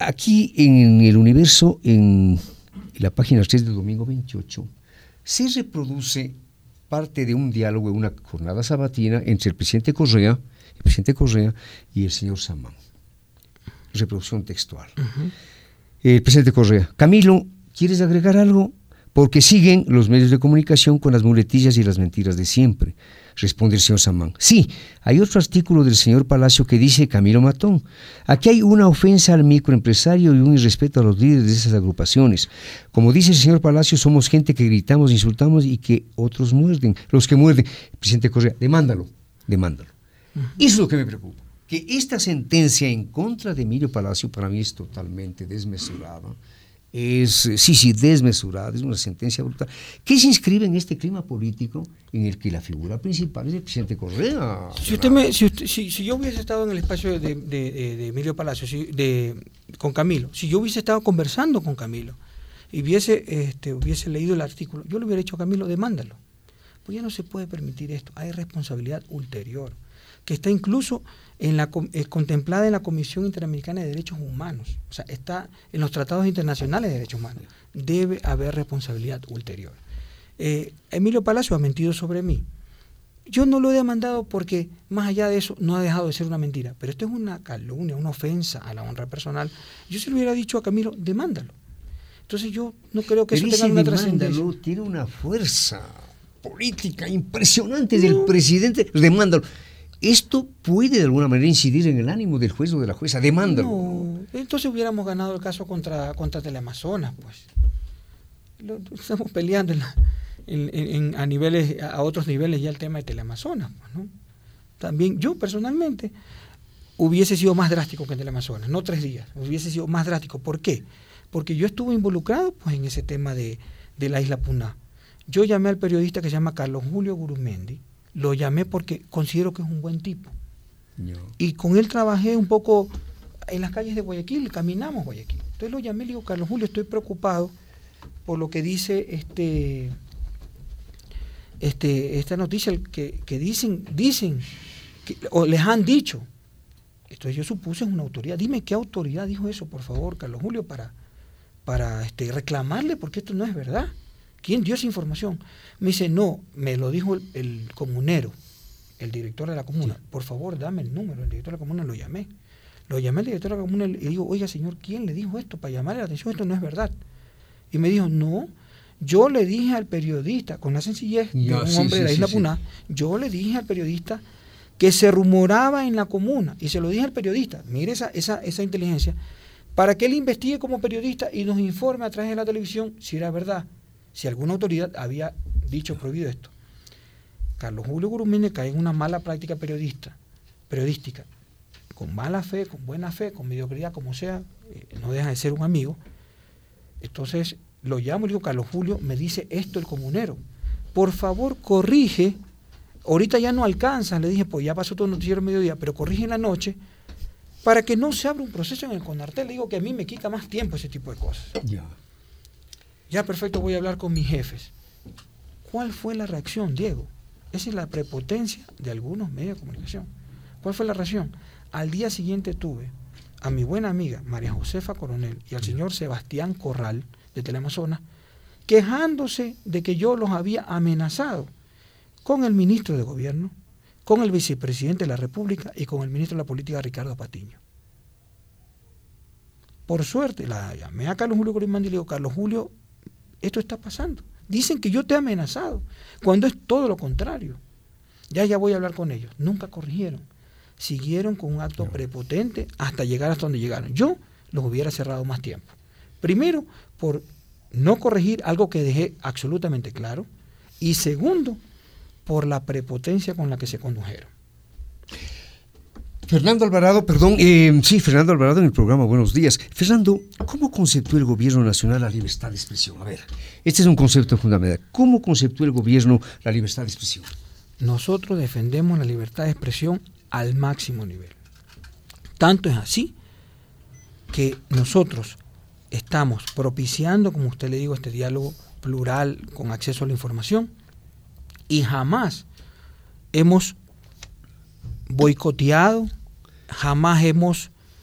aquí en el Universo, en la página tres del domingo veintiocho, se reproduce parte de un diálogo, una jornada sabatina entre el presidente Correa, el presidente Correa y el señor Samán. Reproducción textual. Uh-huh. El presidente Correa: Camilo, ¿quieres agregar algo? Porque siguen los medios de comunicación con las muletillas y las mentiras de siempre. Responde el señor Samán: sí, hay otro artículo del señor Palacio que dice Camilo Matón. Aquí hay una ofensa al microempresario y un irrespeto a los líderes de esas agrupaciones. Como dice el señor Palacio, somos gente que gritamos, insultamos y que otros muerden. Los que muerden. Presidente Correa: demándalo, demándalo. Uh-huh. Eso es lo que me preocupa. Que esta sentencia en contra de Emilio Palacio para mí es totalmente desmesurada. Es, sí, sí, desmesurada, es una sentencia brutal, que se inscribe en este clima político en el que la figura principal es el presidente Correa.
Si usted me, si, usted, si, si yo hubiese estado en el espacio de, de, de, de Emilio Palacio, si, de, con Camilo, si yo hubiese estado conversando con Camilo y hubiese, este, hubiese leído el artículo, yo le hubiera dicho a Camilo: demándalo. Pues ya no se puede permitir esto, hay responsabilidad ulterior, que está incluso en la, eh, contemplada en la Comisión Interamericana de Derechos Humanos, o sea, está en los tratados internacionales de derechos humanos. Debe haber responsabilidad ulterior. Eh, Emilio Palacio ha mentido sobre mí. Yo no lo he demandado porque, más allá de eso, no ha dejado de ser una mentira, pero esto es una calumnia, una ofensa a la honra personal. Yo se lo hubiera dicho a Camilo: demándalo. Entonces yo no creo que
pero
eso tenga una trascendencia.
Tiene una fuerza política impresionante del no. presidente. Demándalo. ¿Esto puede de alguna manera incidir en el ánimo del juez o de la jueza? Demándalo.
No, entonces hubiéramos ganado el caso contra, contra Teleamazonas, pues. Lo, estamos peleando en la, en, en, a niveles, a otros niveles ya el tema de Teleamazonas, pues, ¿no? También yo personalmente hubiese sido más drástico que en Teleamazonas, no tres días, hubiese sido más drástico. ¿Por qué? Porque yo estuve involucrado pues en ese tema de, de la isla Puná. Yo llamé al periodista que se llama Carlos Julio Gurumendi. Lo llamé porque considero que es un buen tipo. No. Y con él trabajé un poco en las calles de Guayaquil, caminamos Guayaquil. Entonces lo llamé y le digo: Carlos Julio, estoy preocupado por lo que dice este, este, esta noticia que, que dicen, dicen que, o les han dicho. Entonces yo supuse una autoridad. Dime qué autoridad dijo eso, por favor, Carlos Julio, para, para este, reclamarle, porque esto no es verdad. ¿Quién dio esa información? Me dice: no, me lo dijo el, el comunero, el director de la comuna. Sí. Por favor, dame el número. El director de la comuna lo llamé. Lo llamé al director de la comuna y le digo: oiga, señor, ¿quién le dijo esto? Para llamarle la atención, esto no es verdad. Y me dijo: no, yo le dije al periodista, con la sencillez de un sí, hombre sí, de la isla sí, Puná, sí. yo le dije al periodista que se rumoraba en la comuna, y se lo dije al periodista: mire esa, esa, esa inteligencia, para que él investigue como periodista y nos informe a través de la televisión si era verdad, si alguna autoridad había dicho prohibido esto. Carlos Julio Gurumendi cae en una mala práctica periodista, periodística, con mala fe, con buena fe, con mediocridad, como sea, eh, no deja de ser un amigo. Entonces lo llamo y le digo: Carlos Julio, me dice esto el comunero, por favor corrige, ahorita ya no alcanza, le dije, pues ya pasó todo el noticiero al mediodía, pero corrige en la noche, para que no se abra un proceso en el CONARTEL. Le digo que a mí me quita más tiempo ese tipo de cosas. Ya. Ya, perfecto, voy a hablar con mis jefes. ¿Cuál fue la reacción, Diego? Esa es la prepotencia de algunos medios de comunicación. ¿Cuál fue la reacción? Al día siguiente tuve a mi buena amiga María Josefa Coronel y al señor Sebastián Corral de Teleamazonas quejándose de que yo los había amenazado con el ministro de Gobierno, con el vicepresidente de la República y con el ministro de la Política, Ricardo Patiño. Por suerte, la llamé a Carlos Julio Gurumendi y le digo: Carlos Julio, esto está pasando. Dicen que yo te he amenazado, cuando es todo lo contrario. Ya, ya voy a hablar con ellos. Nunca corrigieron. Siguieron con un acto prepotente hasta llegar hasta donde llegaron. Yo los hubiera cerrado más tiempo. Primero, por no corregir algo que dejé absolutamente claro. Y segundo, por la prepotencia con la que se condujeron.
Fernando Alvarado, perdón, eh, sí, Fernando Alvarado en el programa Buenos Días. Fernando, ¿cómo conceptúa el gobierno nacional la libertad de expresión? A ver, este es un concepto fundamental. ¿Cómo conceptúa el gobierno la libertad de expresión?
Nosotros defendemos la libertad de expresión al máximo nivel. Tanto es así que nosotros estamos propiciando, como usted le digo, este diálogo plural con acceso a la información, y jamás hemos boicoteado, jamás hemos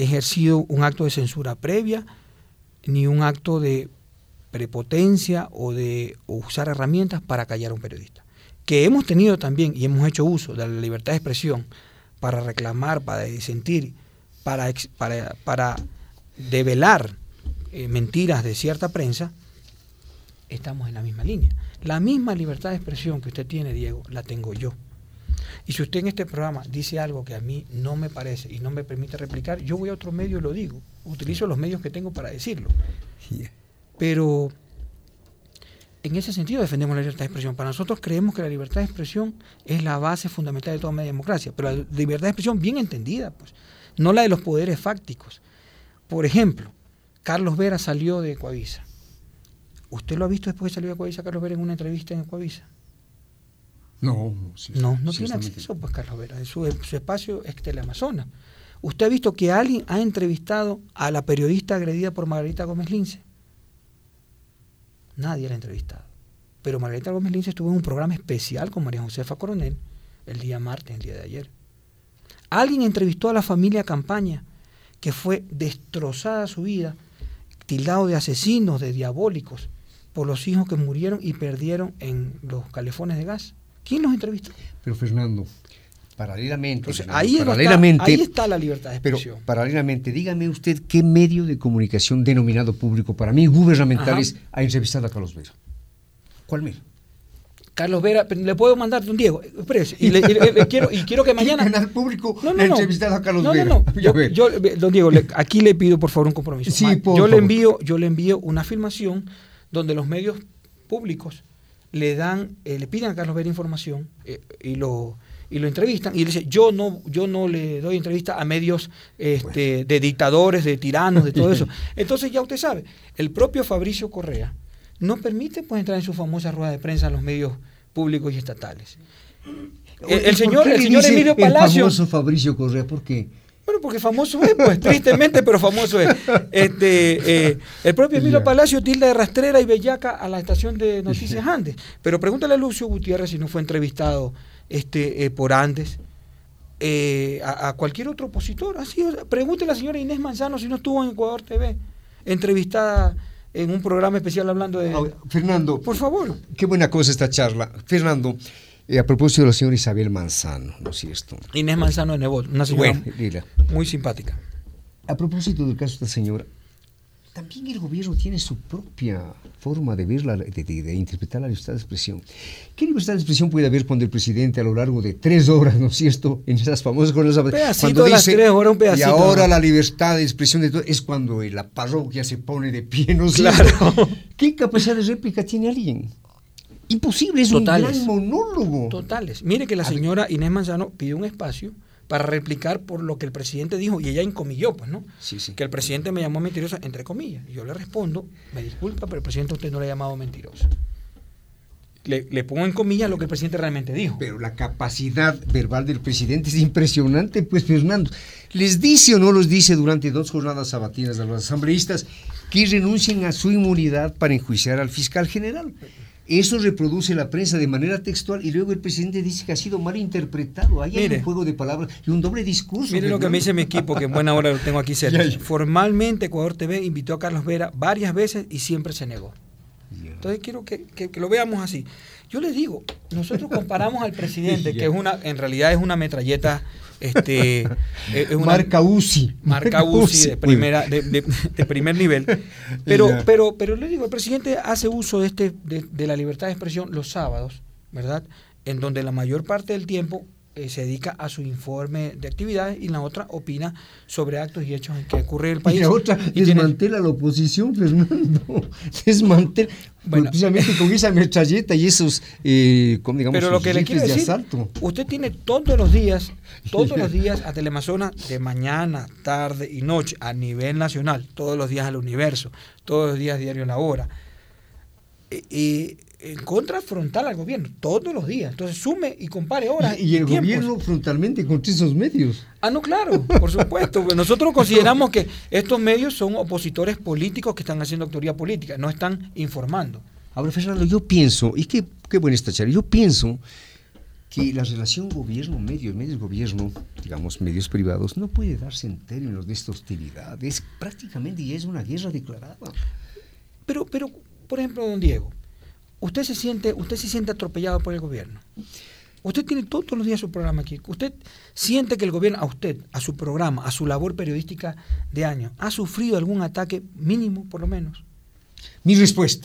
ejercido un acto de censura previa, ni un acto de prepotencia o de usar herramientas para callar a un periodista. Que hemos tenido también y hemos hecho uso de la libertad de expresión para reclamar, para disentir, para, para, para develar eh, mentiras de cierta prensa, estamos en la misma línea. La misma libertad de expresión que usted tiene, Diego, la tengo yo. Y si usted en este programa dice algo que a mí no me parece y no me permite replicar, yo voy a otro medio y lo digo. Utilizo los medios que tengo para decirlo. Pero en ese sentido defendemos la libertad de expresión. Para nosotros creemos que la libertad de expresión es la base fundamental de toda media democracia, pero la libertad de expresión bien entendida, pues, no la de los poderes fácticos. Por ejemplo, Carlos Vera salió de Ecuavisa. ¿Usted lo ha visto después que salió de Ecuavisa Carlos Vera en una entrevista en Ecuavisa?
No, sí,
no, no
sí,
tiene
sí,
acceso, pues, Carlos Vera. Su, su espacio es Teleamazonas. ¿Usted ha visto que alguien ha entrevistado a la periodista agredida por Margarita Gómez Lince? Nadie la ha entrevistado. Pero Margarita Gómez Lince estuvo en un programa especial con María Josefa Coronel el día martes, el día de ayer. Alguien entrevistó a la familia Campaña, que fue destrozada su vida, tildado de asesinos, de diabólicos, por los hijos que murieron y perdieron en los calefones de gas. ¿Quién los entrevistó?
Pero Fernando, paralelamente,
Entonces,
Fernando,
ahí,
paralelamente
está, ahí está la libertad de expresión.
Pero paralelamente, dígame usted qué medio de comunicación denominado público, para mí gubernamentales, ha entrevistado a Carlos Vera. ¿Cuál medio?
Carlos Vera, le puedo mandar, don Diego, espérese, y, le, y, le, le quiero, y quiero que mañana...
¿Qué canal público
no, no,
le
no.
entrevistado a Carlos
no,
Vera?
No, no, yo, yo, don Diego, le, aquí le pido por favor un compromiso.
Sí,
Ma,
por
yo
favor.
le envío, yo le envío una filmación donde los medios públicos le dan, eh, le piden a Carlos Vera información eh, y lo y lo entrevistan y le dice, yo no, yo no le doy entrevista a medios este, bueno. de dictadores, de tiranos, de todo eso. Entonces ya usted sabe, el propio Fabricio Correa no permite pues entrar en su famosa rueda de prensa a los medios públicos y estatales. El, el señor, el señor Emilio Palacio.
El famoso Fabricio Correa, ¿por qué?
Bueno, porque famoso es, pues, tristemente, pero famoso es. Este, eh, el propio Emilio yeah. Palacio tilda de rastrera y bellaca a la estación de Noticias Andes. Pero pregúntale a Lucio Gutiérrez si no fue entrevistado este, eh, por Andes, eh, a, a cualquier otro opositor. Así, pregúntale a la señora Inés Manzano si no estuvo en Ecuador T V, entrevistada en un programa especial hablando de...
Oh, Fernando,
por favor.
Qué buena cosa esta charla. Fernando, eh, a propósito de la señora Isabel Manzano, ¿no es cierto?
Inés Manzano de Nebot, una señora
bueno,
muy simpática.
A propósito del caso de esta señora, también el gobierno tiene su propia forma de ver, la, de, de, de interpretar la libertad de expresión. ¿Qué libertad de expresión puede haber cuando el presidente a lo largo de tres horas, ¿no es cierto?, en esas famosas jornadas, cuando
de
dice,
las tres horas, un pedacito,
y ahora
¿no?
La libertad de expresión de todo, es cuando la parroquia se pone de pie, ¿no es cierto?
Claro.
¿Qué capacidad de réplica tiene alguien? Imposible, es
Totales.
un gran monólogo.
Totales. Mire que la señora Inés Manzano pidió un espacio para replicar por lo que el presidente dijo, y ella encomilló, pues, ¿no?
Sí, sí.
Que el presidente me llamó mentirosa, entre comillas. Y yo le respondo, me disculpa, pero el presidente a usted no le ha llamado mentirosa. Le, le pongo en comillas lo que el presidente realmente dijo.
Pero la capacidad verbal del presidente es impresionante, pues, Fernando. ¿Les dice o no los dice durante dos jornadas sabatinas a los asambleístas que renuncien a su inmunidad para enjuiciar al fiscal general? Eso reproduce la prensa de manera textual y luego el presidente dice que ha sido mal interpretado. Ahí mire, hay un juego de palabras y un doble discurso.
Mire lo que me dice mi equipo, que en buena hora lo tengo aquí cerca. Formalmente Ecuador T V invitó a Carlos Vera varias veces y siempre se negó. Entonces quiero que, que, que lo veamos así. Yo les digo, nosotros comparamos al presidente, que es una, en realidad es una metralleta, este, es una
marca Uzi,
marca Uzi de primera, de, de, de primer nivel. Pero, yeah. pero, pero le digo, el presidente hace uso de este, de, de la libertad de expresión los sábados, ¿verdad? En donde la mayor parte del tiempo eh, se dedica a su informe de actividades y la otra opina sobre actos y hechos en que ocurre en el país.
Y la otra y desmantela tiene... la oposición, Fernando. Desmantela. Bueno, precisamente con esa metralleta y esos, eh, con, digamos,
pero lo que le quiero
de
decir,
asalto.
Usted tiene todos los días, todos los días a Teleamazonas, de mañana, tarde y noche, a nivel nacional, todos los días al Universo, todos los días Diario La Hora, y, y en contra frontal al gobierno, todos los días. Entonces sume y compare horas.
Y, y el
tiempos.
gobierno frontalmente contra esos medios.
Ah, no, claro, por supuesto. Nosotros consideramos que estos medios son opositores políticos que están haciendo autoría política, no están informando.
Ahora, Fernando, yo pienso, y qué, qué buena esta charla, yo pienso que la relación gobierno-medios, medios-gobierno, digamos, medios privados, no puede darse en términos de esta hostilidad. Es prácticamente ya es una guerra declarada.
Pero, pero, por ejemplo, don Diego, usted se siente, usted se siente atropellado por el gobierno. Usted tiene todos los días su programa aquí. Usted siente que el gobierno, a usted, a su programa, a su labor periodística de años, ¿ha sufrido algún ataque mínimo, por lo menos?
Mi respuesta.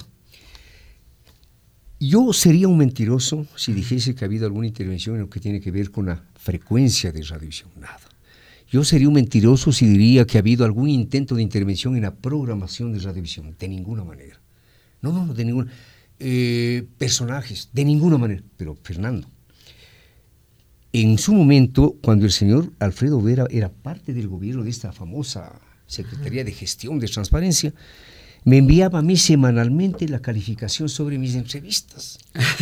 Yo sería un mentiroso si dijese que ha habido alguna intervención en lo que tiene que ver con la frecuencia de radiovisión. Nada. Yo sería un mentiroso si diría que ha habido algún intento de intervención en la programación de radiovisión. De ninguna manera. No, no, no, de ninguna. Eh, personajes, de ninguna manera. Pero, Fernando, en su momento, cuando el señor Alfredo Vera era parte del gobierno de esta famosa Secretaría de Gestión de Transparencia, me enviaba a mí semanalmente la calificación sobre mis entrevistas.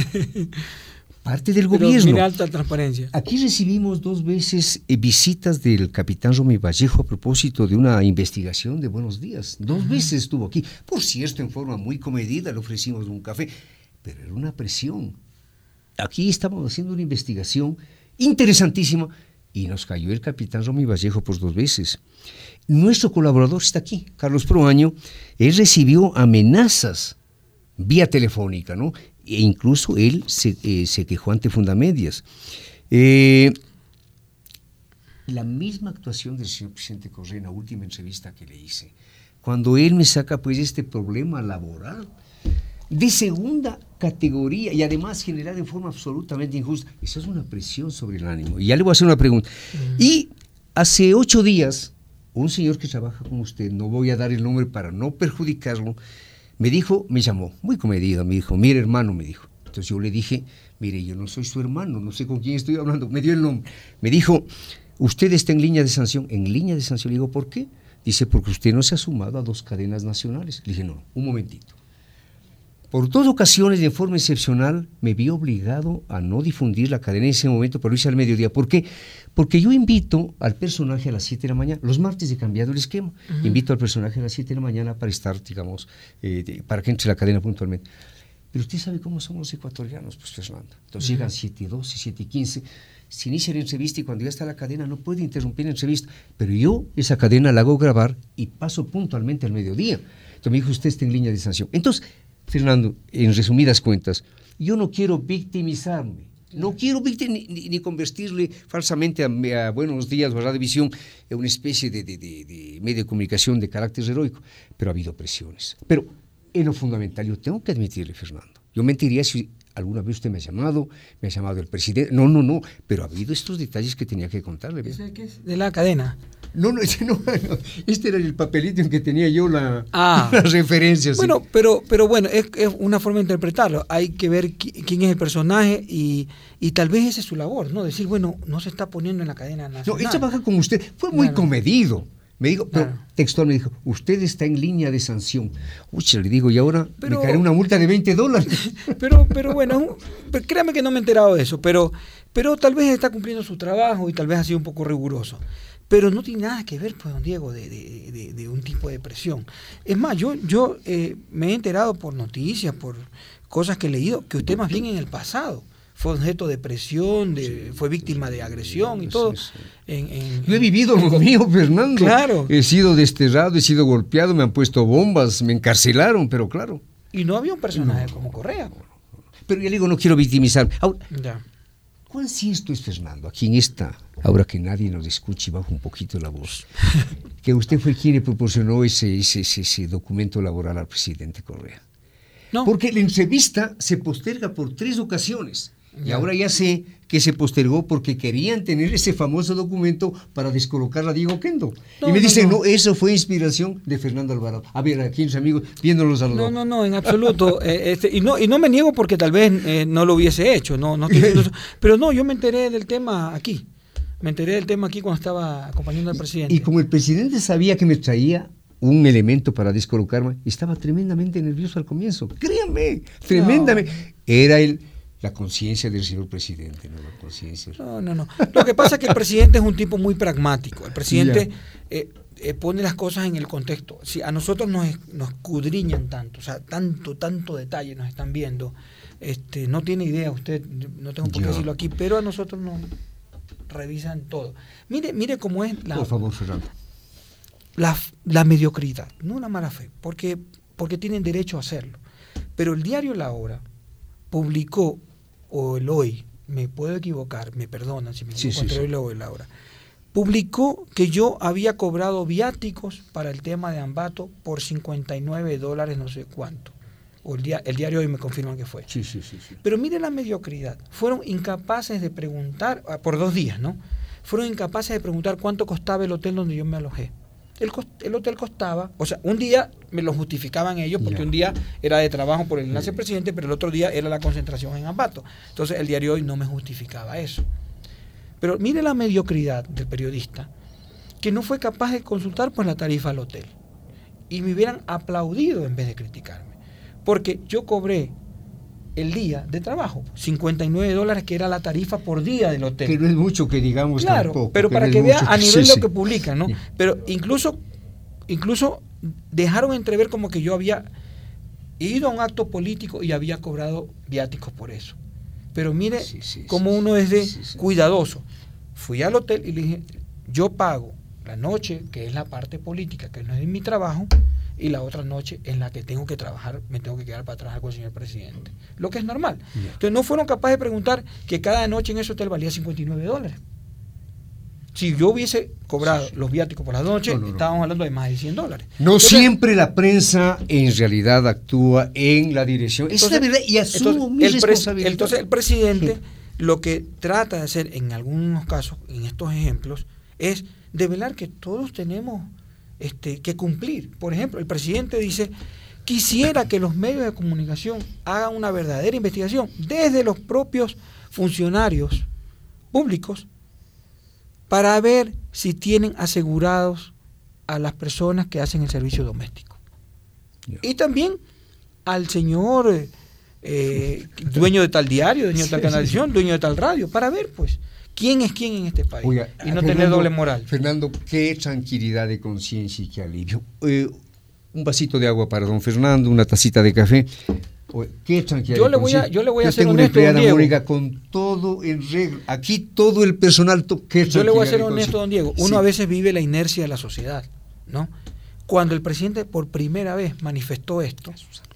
Parte del
Pero
gobierno.
mira, alta transparencia.
Aquí recibimos dos veces eh, visitas del capitán Romy Vallejo a propósito de una investigación de Buenos Días. Dos uh-huh. veces estuvo aquí. Por cierto, en forma muy comedida le ofrecimos un café, pero era una presión. Aquí estamos haciendo una investigación interesantísima y nos cayó el capitán Romy Vallejo por dos veces. Nuestro colaborador está aquí, Carlos Proaño. Él recibió amenazas vía telefónica, ¿no? E incluso él se, eh, se quejó ante Fundamedias. Eh, la misma actuación del señor presidente Correa en la última entrevista que le hice, cuando él me saca pues este problema laboral de segunda categoría y además generada en forma absolutamente injusta. Eso es una presión sobre el ánimo. Y ya le voy a hacer una pregunta. Mm. Y hace ocho días, un señor que trabaja con usted, no voy a dar el nombre para no perjudicarlo, me dijo, me llamó, muy comedido, me dijo, mire hermano, me dijo. Entonces yo le dije, mire, yo no soy su hermano, no sé con quién estoy hablando, me dio el nombre. Me dijo, usted está en línea de sanción. En línea de sanción, le digo, ¿por qué? Dice, porque usted no se ha sumado a dos cadenas nacionales. Le dije, no, un momentito. Por dos ocasiones, de forma excepcional, me vi obligado a no difundir la cadena en ese momento, pero lo hice al mediodía. ¿Por qué? Porque yo invito al personaje a las siete de la mañana. Los martes he cambiado el esquema. Uh-huh. Invito al personaje a las siete de la mañana para estar, digamos, eh, de, para que entre la cadena puntualmente. Pero usted sabe cómo somos los ecuatorianos, pues, Fernando. Entonces uh-huh. llegan siete y doce, siete y quince, se inicia la entrevista y cuando ya está la cadena no puede interrumpir la entrevista. Pero yo esa cadena la hago grabar y paso puntualmente al mediodía. Entonces me dijo, usted está en línea de sanción. Entonces, Fernando, en resumidas cuentas, yo no quiero victimizarme, no quiero victim, ni, ni, ni convertirle falsamente a, a Buenos Días o a Radiovisión en una especie de, de, de, de medio de comunicación de carácter heroico, pero ha habido presiones. Pero en lo fundamental, yo tengo que admitirle, Fernando, yo mentiría si alguna vez usted me ha llamado, me ha llamado el presidente, no, no, no, pero ha habido estos detalles que tenía que contarle.
¿Ese qué es? ¿De la cadena?
No, no, ese no, no, este era el papelito en que tenía yo la, ah. las referencias.
Bueno, sí. pero, pero bueno, es, es una forma de interpretarlo. Hay que ver qui, quién es el personaje y, y tal vez esa es su labor, ¿no? Decir, bueno, no se está poniendo en la cadena nacional. No,
él trabaja con usted, fue muy claro. comedido. Me dijo, claro. pero textual me dijo, usted está en línea de sanción. Uy, le digo, y ahora pero, me caerá una multa de veinte dólares.
Pero, pero bueno, créame que no me he enterado de eso, pero, pero tal vez está cumpliendo su trabajo y tal vez ha sido un poco riguroso. Pero no tiene nada que ver, pues, don Diego, de, de, de, de un tipo de presión. Es más, yo, yo eh, me he enterado por noticias, por cosas que he leído, que usted más bien en el pasado fue objeto de presión, de, fue víctima de agresión y todo. Sí, sí. En, en,
Yo he vivido lo mío, Fernando.
Claro.
He sido desterrado, he sido golpeado, me han puesto bombas, me encarcelaron, pero claro.
Y no había un personaje no, como Correa.
Pero yo le digo, no quiero victimizarme. Ahora,
ya.
¿Cuán cierto es, Fernando, aquí en esta, ahora que nadie nos escuche y baja un poquito la voz, que usted fue quien le proporcionó ese, ese, ese, ese documento laboral al presidente Correa?
No.
Porque la entrevista se posterga por tres ocasiones. Y ahora ya sé que se postergó porque querían tener ese famoso documento para descolocar a Diego Oquendo. No, y me dicen, no, no. no, eso fue inspiración de Fernando Alvarado. A ver, aquí mis amigos, viéndolos a los
No, no, no, en absoluto. eh, este, y, no, y no me niego porque tal vez eh, no lo hubiese hecho. no, no estoy Pero no, yo me enteré del tema aquí. Me enteré del tema aquí cuando estaba acompañando al presidente.
Y, y como el presidente sabía que me traía un elemento para descolocarme, estaba tremendamente nervioso al comienzo. Créanme, tremendamente. No. Era el... La conciencia del señor presidente, no la conciencia.
No, no, no. Lo que pasa es que el presidente es un tipo muy pragmático. El presidente eh, eh, pone las cosas en el contexto. Si a nosotros nos, nos escudriñan tanto, o sea, tanto, tanto detalle nos están viendo, este, no tiene idea usted, no tengo por qué
Ya.
decirlo aquí, pero a nosotros nos revisan todo. Mire, mire cómo es la,
Por favor, Fernando.
la, la mediocridad, no la mala fe, porque, porque tienen derecho a hacerlo. Pero el diario La Hora publicó, o el Hoy, me puedo equivocar, me perdonan si me
Sí,
equivoco
sí,
entre
sí.
Hoy y La Hora, La Hora, publicó que yo había cobrado viáticos para el tema de Ambato por cincuenta y nueve dólares no sé cuánto. O el, dia, el diario Hoy me confirman que fue.
Sí, sí, sí, sí.
Pero mire la mediocridad. Fueron incapaces de preguntar, ah, por dos días, ¿no? Fueron incapaces de preguntar cuánto costaba el hotel donde yo me alojé. El, cost, el hotel costaba, o sea, un día me lo justificaban ellos porque
Ya.
un día era de trabajo por el enlace del presidente, pero el otro día era la concentración en Ambato. Entonces el diario Hoy no me justificaba eso. Pero mire la mediocridad del periodista, que no fue capaz de consultar pues la tarifa al hotel. Y me hubieran aplaudido en vez de criticarme. Porque yo cobré el día de trabajo, cincuenta y nueve dólares, que era la tarifa por día del hotel.
Que no es mucho que digamos
Claro,
tampoco.
pero para
no
que
es
vea
mucho.
a nivel
Sí,
lo
sí.
que publican, ¿no? Pero incluso, incluso dejaron entrever como que yo había ido a un acto político y había cobrado viáticos por eso. Pero mire
Sí, sí,
cómo
sí,
uno es de
sí, sí.
cuidadoso. Fui al hotel y le dije, yo pago la noche, que es la parte política, que no es mi trabajo, y la otra noche en la que tengo que trabajar, me tengo que quedar para trabajar con el señor presidente. Lo que es normal.
Ya.
Entonces no fueron capaces de preguntar que cada noche en ese hotel valía cincuenta y nueve dólares. Si yo hubiese cobrado
Sí, sí.
los viáticos por las noches,
No, no, no.
estábamos hablando de más de cien dólares.
No
Entonces,
siempre la prensa en realidad actúa en la dirección. Esa es la verdad y asumo
entonces,
mi
el pres-
responsabilidad.
entonces el presidente lo que trata de hacer en algunos casos, en estos ejemplos, es develar que todos tenemos este, que cumplir. Por ejemplo, el presidente dice, quisiera que los medios de comunicación hagan una verdadera investigación desde los propios funcionarios públicos para ver si tienen asegurados a las personas que hacen el servicio doméstico.
Ya.
Y también al señor eh, eh, dueño de tal diario, dueño de tal
Sí,
canalización, dueño de tal radio, para ver pues quién es quién en este país.
Oiga,
y no
Fernando,
tener doble moral.
Fernando, qué tranquilidad de conciencia y qué alivio. Eh, un vasito de agua para don Fernando, una tacita de café. Oye, qué tranquilidad
Yo
de
le voy a-
conciencia.
yo le voy a ser
tengo una
honesto,
empleada,
don Diego.
Mónica, con todo en regla. Aquí todo el personal. To qué
Yo le voy a ser
tranquilidad de
honesto, don
conciencia.
Diego. Uno
Sí.
a veces vive la inercia de la sociedad, ¿no? Cuando el presidente por primera vez manifestó esto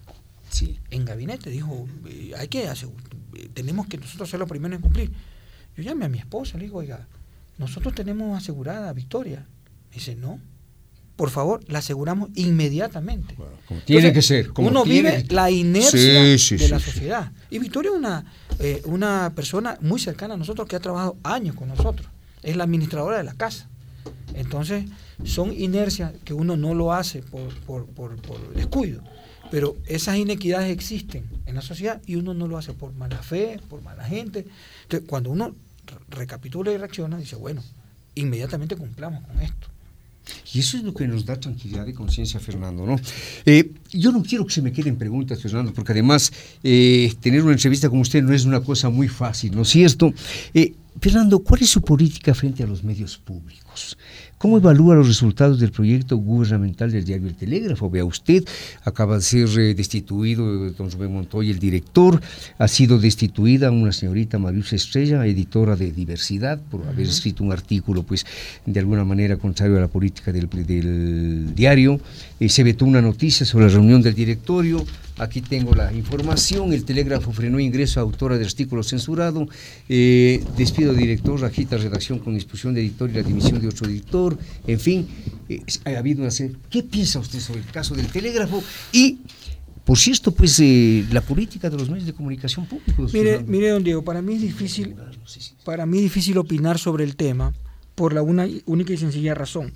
Sí.
en gabinete, dijo, eh, hay que hacer, eh, tenemos que nosotros ser los primeros en cumplir. Yo llamé a mi esposa, le digo, oiga, nosotros tenemos asegurada Victoria. Me dice, no, por favor, la aseguramos inmediatamente.
Bueno, como tiene
Entonces,
que ser. Como
uno
tiene
vive
que-
la inercia
Sí, sí,
de
sí,
la
sí.
sociedad. Y Victoria es una, eh, una persona muy cercana a nosotros que ha trabajado años con nosotros. Es la administradora de la casa. Entonces, son inercias que uno no lo hace por, por, por, por descuido. Pero esas inequidades existen en la sociedad y uno no lo hace por mala fe, por mala gente. Entonces, cuando uno re- recapitula y reacciona, dice, bueno, inmediatamente cumplamos con esto.
Y eso es lo que nos da tranquilidad de conciencia, Fernando, ¿no? Eh, yo no quiero que se me queden preguntas, Fernando, porque además eh, tener una entrevista con usted no es una cosa muy fácil, ¿no es cierto? Eh, Fernando, ¿cuál es su política frente a los medios públicos? ¿Cómo evalúa los resultados del proyecto gubernamental del diario El Telégrafo? Vea usted, acaba de ser eh, destituido eh, don Rubén Montoya, el director, ha sido destituida una señorita Marius Estrella, editora de Diversidad, por haber uh-huh. escrito un artículo, pues, de alguna manera contrario a la política del, del diario. Eh, se vetó una noticia sobre la reunión del directorio. Aquí tengo la información. El Telégrafo frenó ingreso a autora del artículo censurado. Eh, despido de director, agita redacción con expulsión de editor y la dimisión de otro editor. En fin, eh, ha habido una serie. ¿Qué piensa usted sobre el caso del Telégrafo? Y, por cierto, pues, eh, la política de los medios de comunicación públicos.
Mire,
Fernando.
mire, don Diego, para mí es difícil, para mí es difícil opinar sobre el tema por la una, única y sencilla razón.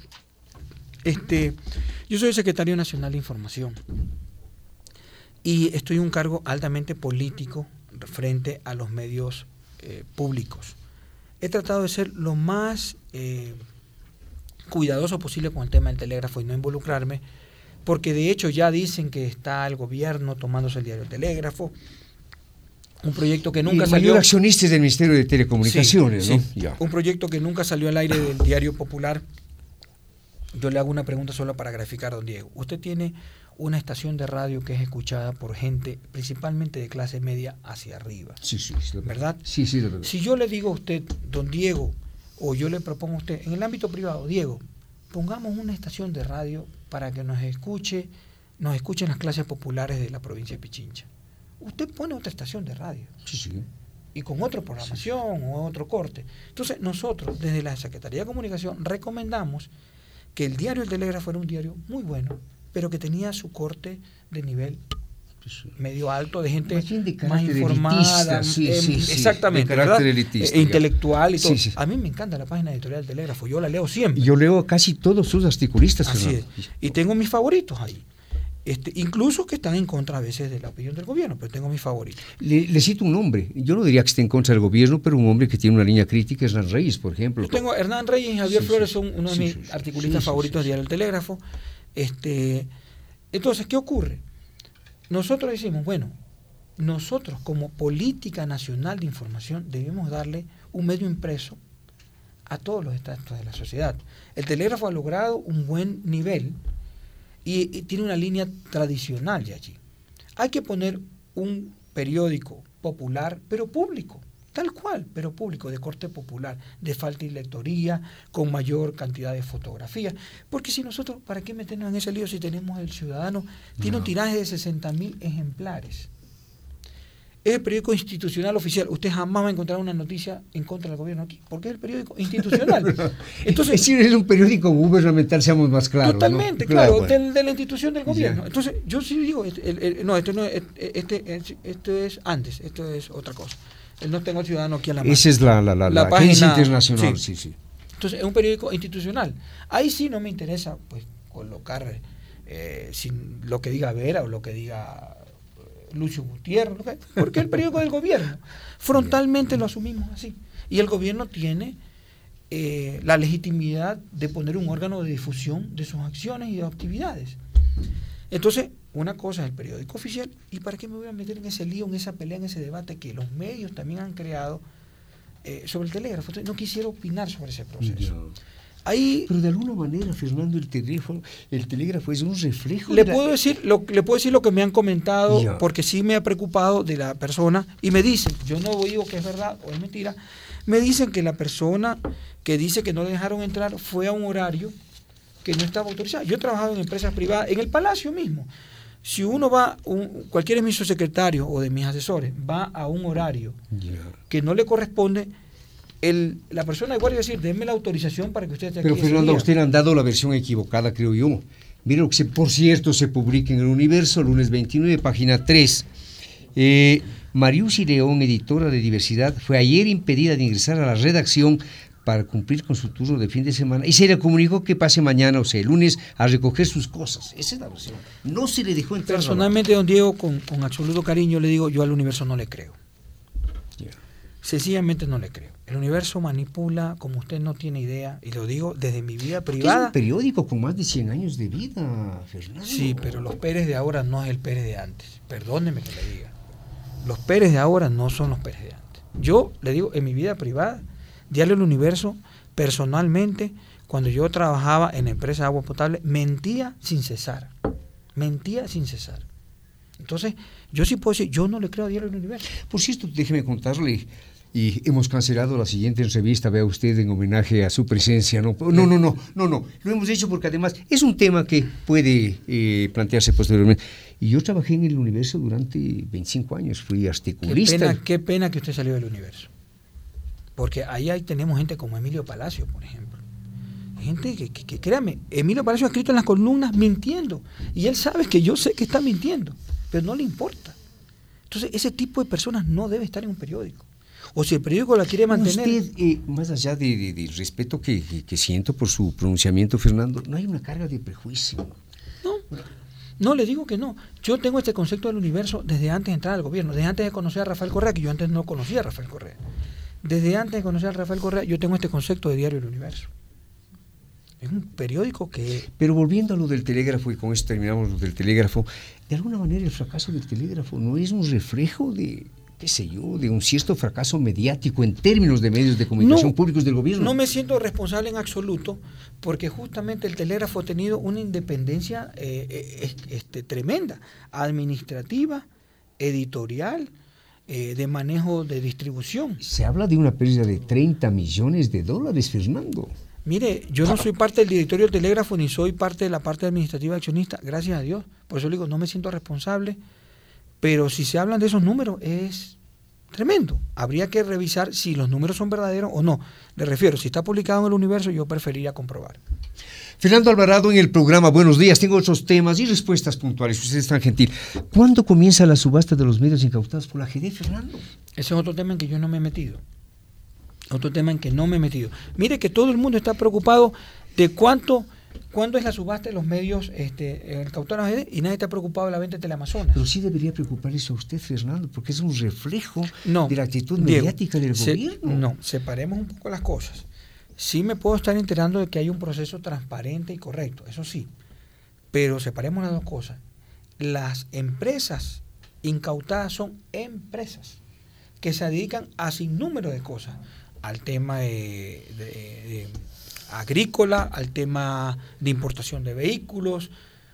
Este, yo soy secretario nacional de Información y estoy en un cargo altamente político frente a los medios eh, públicos. He tratado de ser lo más eh, cuidadoso posible con el tema del telégrafo y no involucrarme, porque de hecho ya dicen que está el gobierno tomándose el diario Telégrafo, un proyecto que nunca
y
salió.
mayor accionista del Ministerio de Telecomunicaciones,
sí,
¿no?
Sí.
Ya.
Un proyecto que nunca salió al aire del Diario Popular. Yo le hago una pregunta solo para graficar, don Diego. Usted tiene una estación de radio que es escuchada por gente principalmente de clase media hacia arriba.
Sí, sí, sí,
¿verdad?
Sí, sí, verdad.
Si yo le digo a usted, don Diego, o yo le propongo a usted, en el ámbito privado, Diego, pongamos una estación de radio para que nos escuche, nos escuchen las clases populares de la provincia de Pichincha. Usted pone otra estación de radio.
Sí, sí.
Y con otra programación sí. o otro corte. Entonces, nosotros, desde la Secretaría de Comunicación, recomendamos que el diario El Telégrafo era un diario muy bueno, pero que tenía su corte de nivel sí. medio alto, de gente más, de más informada,
sí,
eh,
sí, sí,
exactamente,
de carácter elitista,
eh, intelectual y todo.
Sí, sí.
A mí me encanta la página editorial del Telégrafo, yo la leo siempre.
Yo leo casi todos sus articulistas.
Así es. Y tengo mis favoritos ahí. Este, incluso que están en contra a veces de la opinión del gobierno, pero tengo mis favoritos.
Le, le cito un nombre, yo no diría que esté en contra del gobierno, pero un hombre que tiene una línea crítica es Hernán Reyes, por ejemplo.
Yo tengo Hernán Reyes y Javier
sí,
Flores
sí,
son uno de
sí,
mis
sí, sí,
articulistas
sí,
favoritos
sí, sí.
de Diario El Telégrafo. Este, entonces, ¿qué ocurre? Nosotros decimos, bueno, nosotros como política nacional de información debemos darle un medio impreso a todos los estratos de la sociedad. El Telégrafo ha logrado un buen nivel y, y tiene una línea tradicional de allí. Hay que poner un periódico popular, pero público, tal cual, pero público, de corte popular, de falta de lectoría, con mayor cantidad de fotografías. Porque si nosotros, ¿para qué meternos en ese lío si tenemos El Ciudadano? Tiene no. un tiraje de sesenta mil ejemplares. Es el periódico institucional oficial. Usted jamás va a encontrar una noticia en contra del gobierno aquí, porque es el periódico institucional. Entonces,
es decir, es un periódico gubernamental, seamos más claros.
Totalmente,
¿no?
claro,
claro bueno.
de, de la institución del gobierno.
Ya.
Entonces, yo sí digo, este, el, el, no, esto no es, este, este, esto es antes, esto es otra cosa. El No Tengo al Ciudadano aquí a la mano.
Esa es la, la, la, la, la página internacional, sí. sí, sí.
Entonces, es un periódico institucional. Ahí sí no me interesa pues colocar eh, sin lo que diga Vera o lo que diga Lucio Gutiérrez, porque es el periódico del gobierno. Frontalmente lo asumimos así. Y el gobierno tiene eh, la legitimidad de poner un órgano de difusión de sus acciones y de actividades. Entonces, una cosa es el periódico oficial, ¿y para qué me voy a meter en ese lío, en esa pelea, en ese debate que los medios también han creado eh, sobre el telégrafo? Entonces, no quisiera opinar sobre ese proceso. No. Ahí,
pero de alguna manera, Fernando, el teléfono, el telégrafo es un reflejo.
Le
de
puedo
la...
decir lo le puedo decir lo que me han comentado,
yeah.
porque sí me ha preocupado de la persona y me dicen, yo no digo que es verdad o es mentira, me dicen que la persona que dice que no le dejaron entrar fue a un horario que no estaba autorizado. Yo he trabajado en empresas privadas, en el Palacio mismo. Si uno va, un, cualquier de mis subsecretarios o de mis asesores va a un horario yeah. que no le corresponde, El, la persona igual iba a decir, denme la autorización para que usted esté aquí.
Pero Fernando, a usted le han dado la versión equivocada, creo yo. Miren, que por cierto se publica en El Universo, lunes veintinueve, página tres. Eh, Mariusi León, editora de Diversidad, fue ayer impedida de ingresar a la redacción para cumplir con su turno de fin de semana y se le comunicó que pase mañana, o sea, el lunes, a recoger sus cosas. Esa es la versión. No se le dejó entrar.
Personalmente, don Diego, con, con absoluto cariño le digo, yo al Universo no le creo.
Yeah.
Sencillamente no le creo. El Universo manipula como usted no tiene idea, y lo digo desde mi vida privada.
Es un periódico con más de cien años de vida, Fernando.
Sí, pero los Pérez de ahora no es el Pérez de antes. Perdóneme que le diga. Los Pérez de ahora no son los Pérez de antes. Yo le digo, en mi vida privada, Diario El Universo, personalmente, cuando yo trabajaba en la empresa de agua potable, mentía sin cesar. Mentía sin cesar. Entonces, yo sí puedo decir, yo no le creo a Diario El Universo.
Por cierto, déjeme contarle, y hemos cancelado la siguiente entrevista, vea usted, en homenaje a su presencia. No, no, no, no, no, no. Lo hemos hecho porque además es un tema que puede eh, plantearse posteriormente. Y yo trabajé en El Universo durante veinticinco años, fui articulista.
Qué pena, qué pena que usted salió del Universo. Porque ahí, ahí tenemos gente como Emilio Palacio, por ejemplo. Gente que, que, que, créame, Emilio Palacio ha escrito en las columnas mintiendo. Y él sabe que yo sé que está mintiendo, pero no le importa. Entonces, ese tipo de personas no debe estar en un periódico. O si el periódico la quiere mantener...
Usted, eh, más allá del de, de respeto que, que, que siento por su pronunciamiento, Fernando, no hay una carga de prejuicio.
No, no, le digo que no. Yo tengo este concepto del Universo desde antes de entrar al gobierno, desde antes de conocer a Rafael Correa, que yo antes no conocía a Rafael Correa. Desde antes de conocer a Rafael Correa, yo tengo este concepto de Diario El Universo. Es un periódico que...
Pero volviendo a lo del telégrafo, y con esto terminamos lo del telégrafo, de alguna manera el fracaso del telégrafo no es un reflejo de... qué sé yo, de un cierto fracaso mediático en términos de medios de comunicación
no,
públicos del gobierno.
No me siento responsable en absoluto, porque justamente el telégrafo ha tenido una independencia eh, este, tremenda, administrativa, editorial, eh, de manejo de distribución.
Se habla de una pérdida de treinta millones de dólares, Fernando.
Mire, yo no soy parte del directorio del telégrafo, ni soy parte de la parte administrativa accionista, gracias a Dios. Por eso le digo, no me siento responsable, pero si se hablan de esos números es tremendo. Habría que revisar si los números son verdaderos o no. Le refiero, si está publicado en el Universo, yo preferiría comprobar.
Fernando Alvarado, en el programa Buenos Días, tengo otros temas y respuestas puntuales. Usted es tan gentil. ¿Cuándo comienza la subasta de los medios incautados por la G D, Fernando?
Ese es otro tema en que yo no me he metido. Otro tema en que no me he metido. Mire que todo el mundo está preocupado de cuánto, cuándo es la subasta de los medios este, incautados en la G D, y nadie está preocupado de la venta de Teleamazonas.
Pero sí debería preocupar eso a usted, Fernando, porque es un reflejo
no,
de la actitud
Diego,
mediática del
se,
gobierno.
No, separemos un poco las cosas. Sí me puedo estar enterando de que hay un proceso transparente y correcto, eso sí, pero separemos las dos cosas. Las empresas incautadas son empresas que se dedican a sinnúmero de cosas, al tema de, de, de agrícola, al tema de importación de vehículos,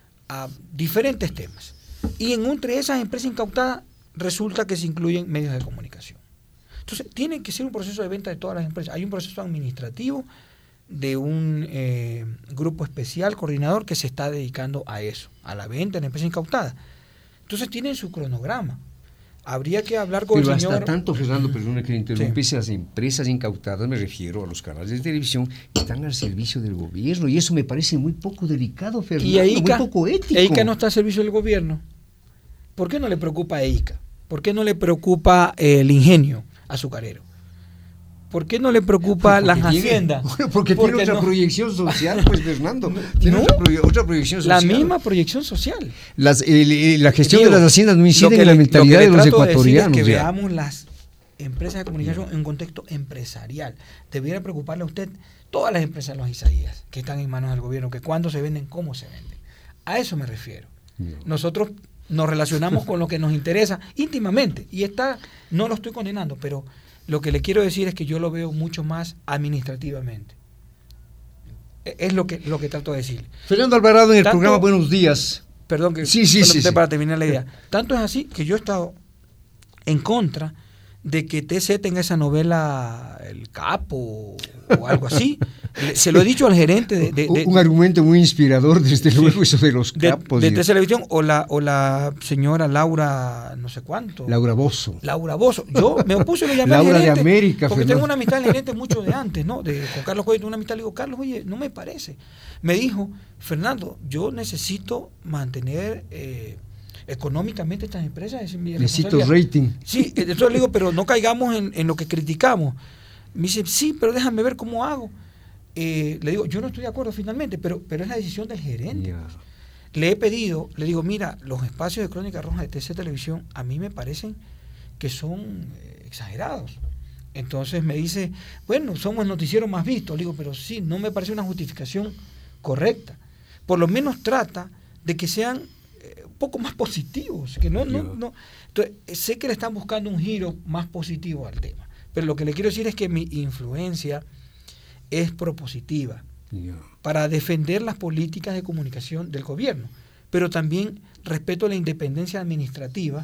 a diferentes temas. Y en entre esas empresas incautadas resulta que se incluyen medios de comunicación. Entonces, tiene que ser un proceso de venta de todas las empresas. Hay un proceso administrativo de un eh, grupo especial, coordinador, que se está dedicando a eso, a la venta de la empresa incautada. Entonces, tienen su cronograma. Habría que hablar con
Pero
el señor...
hasta tanto, Fernando, perdone que le interrumpa,
Sí.
las empresas incautadas, me refiero a los canales de televisión, están al servicio del gobierno, y eso me parece muy poco delicado, Fernando,
y EICA,
muy poco ético.
EICA no está al servicio del gobierno. ¿Por qué no le preocupa a EICA? ¿Por qué no le preocupa eh, el ingenio azucarero? ¿Por qué no le preocupa las haciendas?
Bueno, porque, porque tiene otra no, proyección social, pues, Fernando. Tiene
no,
otra, proye, otra proyección social.
La misma proyección social.
Las, eh, la gestión
Digo,
de las haciendas no incide
en
la mentalidad
de
los ecuatorianos.
De es que
ya.
veamos las empresas de comunicación en un contexto empresarial. Debiera preocuparle a usted todas las empresas de los Isaías que están en manos del gobierno, que cuándo se venden, cómo se venden. A eso me refiero. No. Nosotros nos relacionamos con lo que nos interesa íntimamente, y está, no lo estoy condenando, pero lo que le quiero decir es que yo lo veo mucho más administrativamente. Es lo que, lo que trato de decir.
Fernando Alvarado, en el
Tanto,
programa Buenos Días.
Perdón, que
sí, sí, sí, sí.
para terminar la idea. Tanto es así que yo he estado en contra de que T C tenga esa novela El Capo o algo así. Se lo he dicho al gerente de... de, de
un argumento muy inspirador, desde luego, eso de los capos.
De, de T C Televisión, o la, o la señora Laura, no sé cuánto.
Laura Bozo.
Laura Bozo. Yo me opuse y lo llamé
Laura
al gerente.
de América.
Porque
Fernando.
tengo una amistad del gerente mucho de antes, ¿no? De, con Carlos Cuello, tengo una amistad, le digo, Carlos, oye, no me parece. Me dijo, Fernando, yo necesito mantener... Eh, económicamente estas empresas es mi
necesito rating.
Sí, entonces le digo, pero no caigamos en, en lo que criticamos. Me dice, sí, pero déjame ver cómo hago. Eh, le digo, yo no estoy de acuerdo finalmente, pero, pero es la decisión del gerente. Yeah. Le he pedido, le digo, mira, los espacios de Crónica Roja de T C Televisión a mí me parecen que son eh, exagerados. Entonces me dice, bueno, somos el noticiero más visto. Le digo, pero sí, no me parece una justificación correcta. Por lo menos trata de que sean poco más positivos, que no, no, no. Entonces, sé que le están buscando un giro más positivo al tema, pero lo que le quiero decir es que mi influencia es propositiva yeah. para defender las políticas de comunicación del gobierno, pero también respeto la independencia administrativa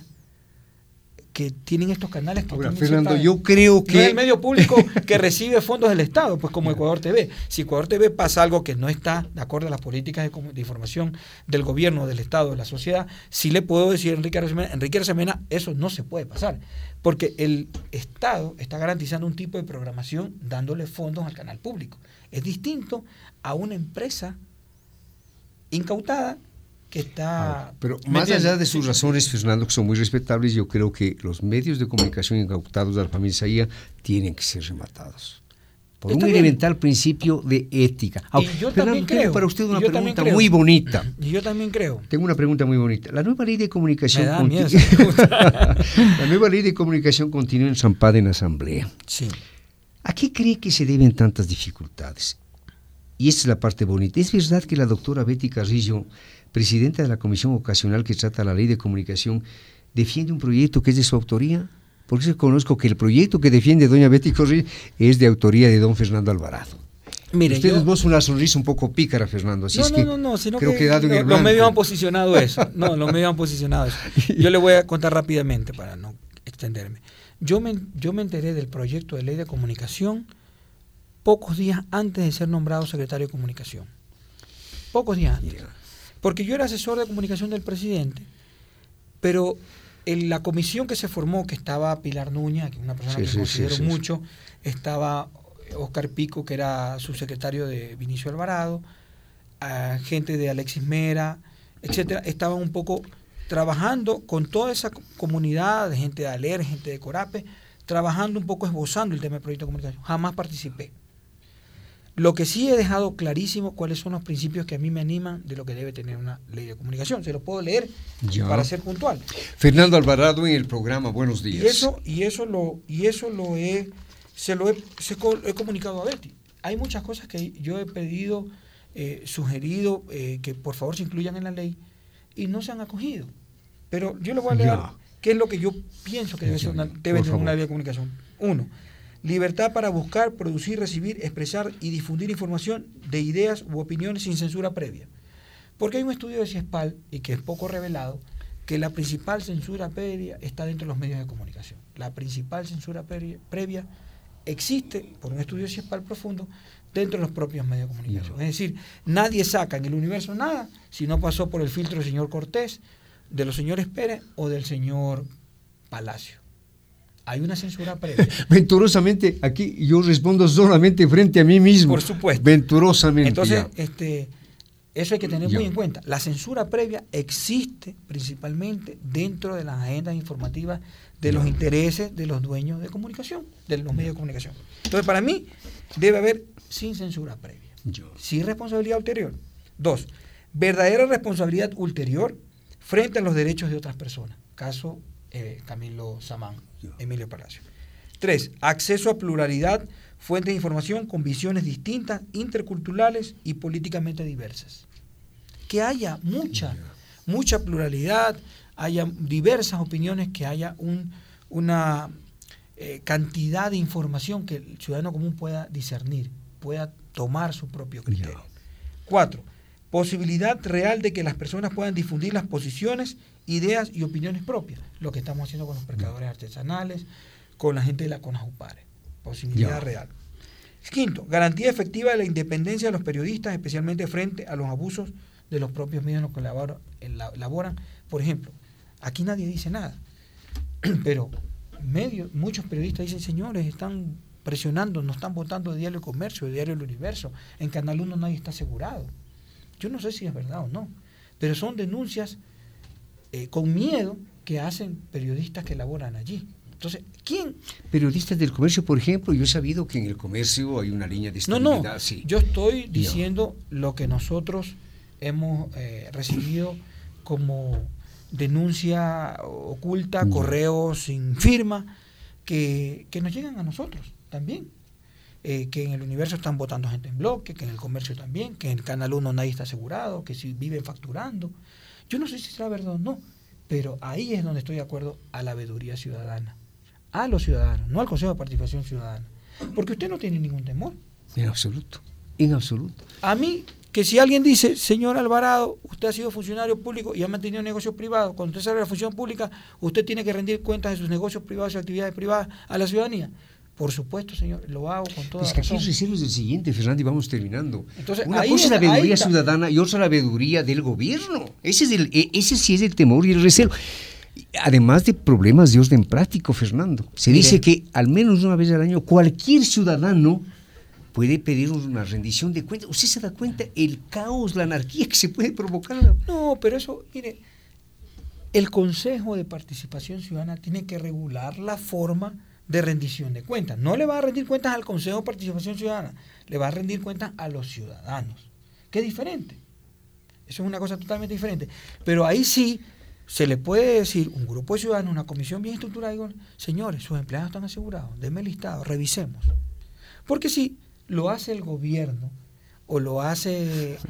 que tienen estos canales. Que
Ahora, Fernando, yo creo que...
No es el medio público que recibe fondos del Estado, pues como Ecuador T V. Si Ecuador T V pasa algo que no está de acuerdo a las políticas de, de información del gobierno, del Estado, de la sociedad, sí le puedo decir a Enrique Arosemena, Enrique Arosemena, eso no se puede pasar, porque el Estado está garantizando un tipo de programación dándole fondos al canal público. Es distinto a una empresa incautada que está...
Pero más allá de sus razones, Fernando, que son muy respetables, yo creo que los medios de comunicación incautados de la familia Isaías tienen que ser rematados por está un bien. elemental principio de ética.
Ahora, y yo
Fernando,
también creo.
Tengo para usted una
yo
pregunta muy bonita.
Y yo también creo.
Tengo una pregunta muy bonita. La nueva ley de comunicación...
Me da miedo
La nueva ley de comunicación continúa enzampada en la Asamblea.
Sí.
¿A qué cree que se deben tantas dificultades? Y esta es la parte bonita. ¿Es verdad que la doctora Betty Carrillo, presidenta de la comisión ocasional que trata la ley de comunicación, defiende un proyecto que es de su autoría? porque conozco que el proyecto que defiende doña Betty Correa es de autoría de don Fernando Alvarado.
Mire,
Usted
yo,
esboza una sonrisa un poco pícara, Fernando, así
no,
es
no,
que
no, no, sino
creo
que,
que he dado en
no,
el
los medios
blanco.
han posicionado eso. No, los medios han posicionado eso. Yo le voy a contar rápidamente para no extenderme. Yo me, yo me enteré del proyecto de ley de comunicación pocos días antes de ser nombrado secretario de comunicación. Pocos días antes. Porque yo era asesor de comunicación del presidente, pero en la comisión que se formó, que estaba Pilar Nuña, que es una persona
Sí,
que
sí,
considero
sí, sí,
mucho, estaba Oscar Pico, que era subsecretario de Vinicio Alvarado, a gente de Alexis Mera, etcétera, estaban un poco trabajando con toda esa comunidad de gente de ALER, gente de Corape, trabajando un poco esbozando el tema del proyecto de comunicación. Jamás participé. Lo que sí he dejado clarísimo cuáles son los principios que a mí me animan de lo que debe tener una ley de comunicación. Se lo puedo leer
Ya.
para ser puntual.
Fernando Alvarado en el programa Buenos Días.
Y eso, y eso lo, y eso lo he, se lo he, se co- he comunicado a Betty. Hay muchas cosas que yo he pedido, eh, sugerido, eh, que por favor se incluyan en la ley, y no se han acogido. Pero yo le voy a leer
Ya.
qué es lo que yo pienso que debe ser una, debe tener una ley de comunicación. Uno, libertad para buscar, producir, recibir, expresar y difundir información de ideas u opiniones sin censura previa. Porque hay un estudio de CIESPAL, y que es poco revelado, que la principal censura previa está dentro de los medios de comunicación. La principal censura previa, previa existe, por un estudio de CIESPAL profundo, dentro de los propios medios de comunicación. Es decir, nadie saca en el universo nada si no pasó por el filtro del señor Cortés, de los señores Pérez o del señor Palacio. Hay una censura previa.
Venturosamente, aquí yo respondo solamente frente a mí mismo.
Por supuesto.
Venturosamente.
Entonces,
ya.
este, eso hay que tener
Ya.
muy en cuenta. La censura previa existe principalmente dentro de las agendas informativas de los intereses de los dueños de comunicación, de los medios de comunicación. Entonces, para mí, debe haber sin censura previa,
Ya.
sin responsabilidad ulterior. Dos, verdadera responsabilidad ulterior frente a los derechos de otras personas. Caso eh, Camilo Samán, Emilio Palacio. Tres, acceso a pluralidad, fuentes de información con visiones distintas, interculturales y políticamente diversas. Que haya mucha, mucha pluralidad, haya diversas opiniones, que haya un, una eh, cantidad de información que el ciudadano común pueda discernir, pueda tomar su propio criterio. Cuatro, posibilidad real de que las personas puedan difundir las posiciones, ideas y opiniones propias, lo que estamos haciendo con los pescadores artesanales, con la gente de la CONAJUPARE. Posibilidad
Ya.
real. Quinto, garantía efectiva de la independencia de los periodistas, especialmente frente a los abusos de los propios medios en los que laboran. laboran. Por ejemplo, aquí nadie dice nada, pero medios, muchos periodistas dicen, señores, están presionando, nos están votando de Diario El Comercio, de Diario El Universo, en Canal uno nadie está asegurado. Yo no sé si es verdad o no, pero son denuncias eh, con miedo que hacen periodistas que laboran allí. Entonces, ¿quién?
Periodistas del comercio, por ejemplo, yo he sabido que en el comercio hay una línea de
No,
estabilidad.
no,
sí.
yo estoy diciendo lo que nosotros hemos eh, recibido como denuncia oculta,
Ya.
correos sin firma, que, que nos llegan a nosotros también. Eh, que en el universo están votando gente en bloque, que en el comercio también, que en el Canal uno nadie está asegurado, que si viven facturando. Yo no sé si será verdad o no, pero ahí es donde estoy de acuerdo a la veeduría ciudadana, a los ciudadanos, no al Consejo de Participación Ciudadana, porque usted no tiene ningún temor.
En absoluto, en absoluto.
A mí, que si alguien dice, señor Alvarado, usted ha sido funcionario público y ha mantenido negocios privados, cuando usted sale de la función pública, usted tiene que rendir cuentas de sus negocios privados y actividades privadas a la ciudadanía. Por supuesto, señor, lo hago con toda
Es que aquí
razón.
el recelo es el siguiente, Fernando, y vamos terminando.
Entonces,
Una
ahí
cosa es la
está, ahí
veeduría
está.
ciudadana y otra la veeduría del gobierno. Ese, es el, e- ese sí es el temor y el recelo. Además de problemas de orden práctico, Fernando. Se
Mire.
dice que al menos una vez al año cualquier ciudadano puede pedir una rendición de cuentas. ¿Usted se da cuenta el caos, la anarquía que se puede provocar?
No, pero eso, mire, el Consejo de Participación Ciudadana tiene que regular la forma de rendición de cuentas. No le va a rendir cuentas al Consejo de Participación Ciudadana, le va a rendir cuentas a los ciudadanos, que es diferente. Eso es una cosa totalmente diferente. Pero ahí sí se le puede decir un grupo de ciudadanos, una comisión bien estructurada, digo, señores, sus empleados están asegurados, denme el listado, revisemos. Porque si lo hace el gobierno o lo hace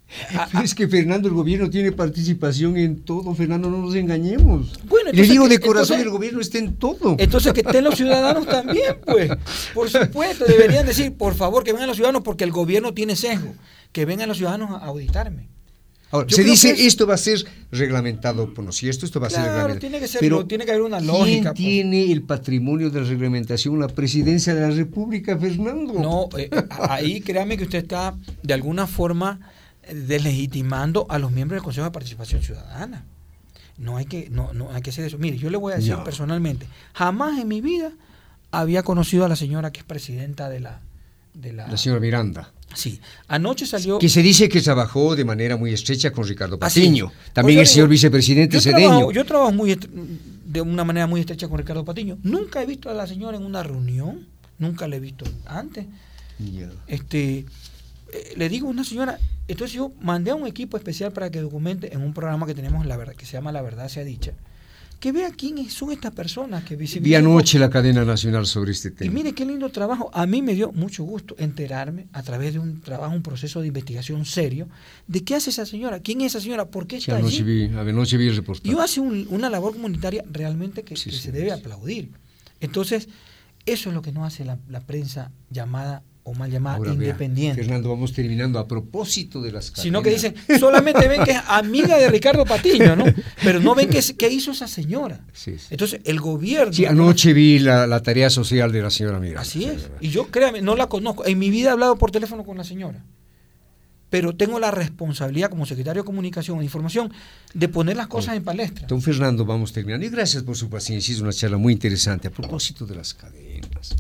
Es que Fernando, el gobierno tiene participación en todo, Fernando, no nos engañemos.
Bueno,
le digo de corazón,
entonces,
el gobierno está en todo.
Entonces que estén los ciudadanos también, pues. Por supuesto, deberían decir, por favor, que vengan los ciudadanos porque el gobierno tiene sesgo. Que vengan los ciudadanos a auditarme.
Ahora, se dice, es, esto va a ser reglamentado, bueno, si esto, esto va
claro,
a ser reglamentado.
Tiene que ser,
pero
tiene que haber una lógica.
¿Quién tiene pues? el patrimonio de la reglamentación? La presidencia de la República, Fernando.
No, eh, ahí créame que usted está de alguna forma deslegitimando a los miembros del Consejo de Participación Ciudadana. No hay que, no, no hay que hacer eso. Mire, yo le voy a decir no. personalmente, jamás en mi vida había conocido a la señora que es presidenta de la... De la,
la señora Miranda.
Sí, anoche salió...
Que se dice que trabajó de manera muy estrecha con Ricardo Patiño. También el señor
digo,
vicepresidente
yo
Cedeño.
Trabajo, yo trabajo muy de una manera muy estrecha con Ricardo Patiño. Nunca he visto a la señora en una reunión, nunca la he visto antes. Yeah. Este, eh, le digo a una señora, entonces yo mandé a un equipo especial para que documente en un programa que tenemos la verdad, que se llama La Verdad Sea Dicha, que vea quiénes son estas personas que visibilizan.
Vi anoche la cadena nacional sobre este tema.
Y mire qué lindo trabajo. A mí me dio mucho gusto enterarme a través de un trabajo, un proceso de investigación serio, de qué hace esa señora, quién es esa señora, por qué está
sí, anoche
allí.
Vi, anoche vi el reportaje.
Yo hace un, una labor comunitaria realmente que,
sí,
que
sí,
se debe
sí.
aplaudir. Entonces, eso es lo que no hace la, la prensa llamada o mal llamada Ahora, independiente.
Vea, Fernando, vamos terminando a propósito de las cadenas.
Sino que dicen, solamente ven que es amiga de Ricardo Patiño, ¿no? Pero no ven qué que hizo esa señora.
Sí, sí.
Entonces, el gobierno...
Sí, anoche ¿no? vi la, la tarea social de la señora Miranda.
Así es. Y yo, créame, no la conozco. En mi vida he hablado por teléfono con la señora. Pero tengo la responsabilidad como secretario de Comunicación e Información de poner las cosas oh, en palestra.
Don Fernando, vamos terminando. Y gracias por su paciencia. Es una charla muy interesante. A propósito de las cadenas.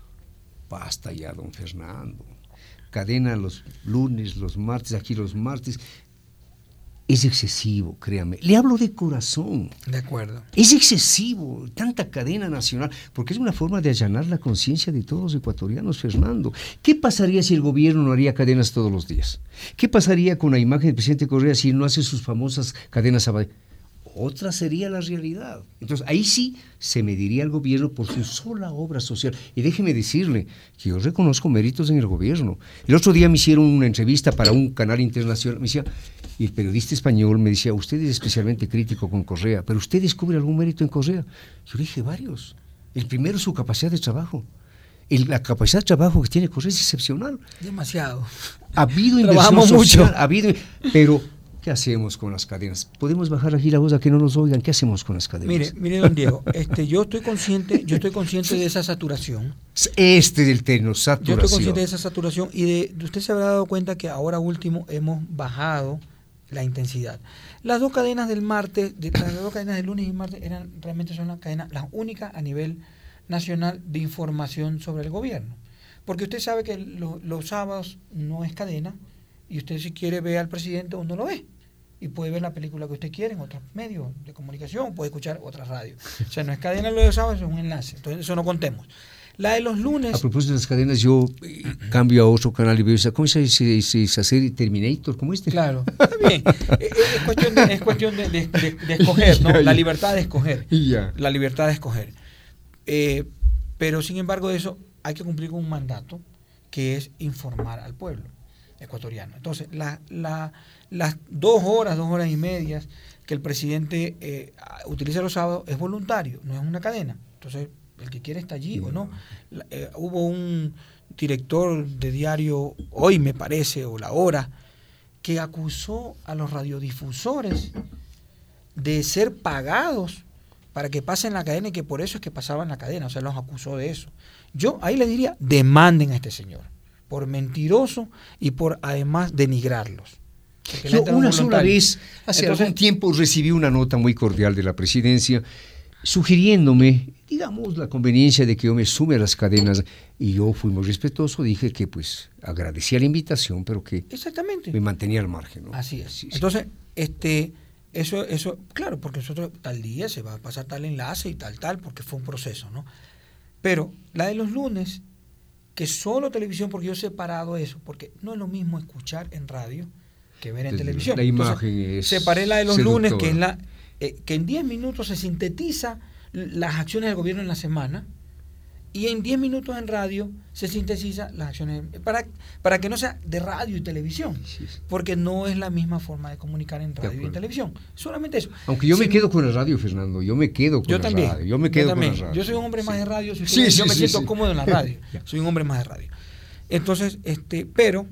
Basta ya, don Fernando. Cadena los lunes, los martes, aquí los martes. Es excesivo, créame. Le hablo de corazón.
De acuerdo.
Es excesivo, tanta cadena nacional, porque es una forma de allanar la conciencia de todos los ecuatorianos, Fernando. ¿Qué pasaría si el gobierno no haría cadenas todos los días? ¿Qué pasaría con la imagen del presidente Correa si no hace sus famosas cadenas sabatina? Otra sería la realidad. Entonces, ahí sí se mediría al gobierno por su sola obra social. Y déjeme decirle que yo reconozco méritos en el gobierno. El otro día me hicieron una entrevista para un canal internacional. Me decía, y el periodista español me decía, usted es especialmente crítico con Correa, pero ¿usted descubre algún mérito en Correa? Yo le dije, varios. El primero es su capacidad de trabajo. El, la capacidad de trabajo que tiene Correa es excepcional.
Demasiado.
Ha habido inversión social, ha habido, pero... ¿Qué hacemos con las cadenas? ¿Podemos bajar aquí la voz a que no nos oigan? ¿Qué hacemos con las cadenas?
Mire, mire, don Diego, este, yo estoy consciente, yo estoy consciente de esa saturación.
Este del término, saturación.
Yo estoy consciente de esa saturación y de, de usted se habrá dado cuenta que ahora último hemos bajado la intensidad. Las dos cadenas del martes, de, las dos cadenas del lunes y martes eran realmente son las cadenas, las únicas a nivel nacional de información sobre el gobierno. Porque usted sabe que lo, los sábados no es cadena. Y usted si quiere ver al presidente o no lo ve. Y puede ver la película que usted quiere en otros medios de comunicación, puede escuchar otras radios. O sea, no es cadena lo de sábado, es un enlace. Entonces eso no contemos. La de los lunes...
A propósito de las cadenas, yo cambio a otro canal y veo esa, ¿cómo se dice esa serie Terminator? ¿Cómo este?
Claro, está bien. Es cuestión de, es cuestión de, de, de, de escoger, ¿no? La libertad de escoger.
Ya.
La libertad de escoger. Eh, pero sin embargo de eso hay que cumplir con un mandato que es informar al pueblo ecuatoriano. Entonces, la, la, las dos horas, dos horas y medias que el presidente eh, utiliza los sábados es voluntario, no es una cadena. Entonces, el que quiere está allí o no. La, eh, hubo un director de diario, Hoy me parece, o La Hora, que acusó a los radiodifusores de ser pagados para que pasen la cadena y que por eso es que pasaban la cadena. O sea, los acusó de eso. Yo ahí le diría, demanden a este señor por mentiroso y por además denigrarlos.
Yo una sola vez, hace Entonces, algún tiempo, recibí una nota muy cordial de la presidencia sugiriéndome, digamos, la conveniencia de que yo me sume a las cadenas, y yo fui muy respetuoso, dije que pues agradecía la invitación, pero que
exactamente
me mantenía al margen, ¿no?
Así es.
Sí,
Entonces, sí. este, eso, eso, claro, porque nosotros tal día se va a pasar tal enlace y tal, tal, porque fue un proceso, ¿no? Pero la de los lunes, que solo televisión, porque yo he separado eso, porque no es lo mismo escuchar en radio que ver en Desde televisión.
La imagen Entonces,
es separé la de los
seductora.
lunes, que es la eh, que en diez minutos se sintetiza las acciones del gobierno en la semana y en diez minutos en radio se sintetiza las acciones, para, para que no sea de radio y televisión, sí, sí. porque no es la misma forma de comunicar en radio y en televisión, solamente eso.
Aunque yo
si,
me quedo con la radio, Fernando, yo me quedo con
yo
la
también,
radio. Yo me quedo
yo también.
con la radio.
Yo soy un hombre más sí. de radio, si
sí,
sí,
sí,
yo me
sí,
siento
sí.
cómodo en la radio, soy un hombre más de radio. Entonces, este, pero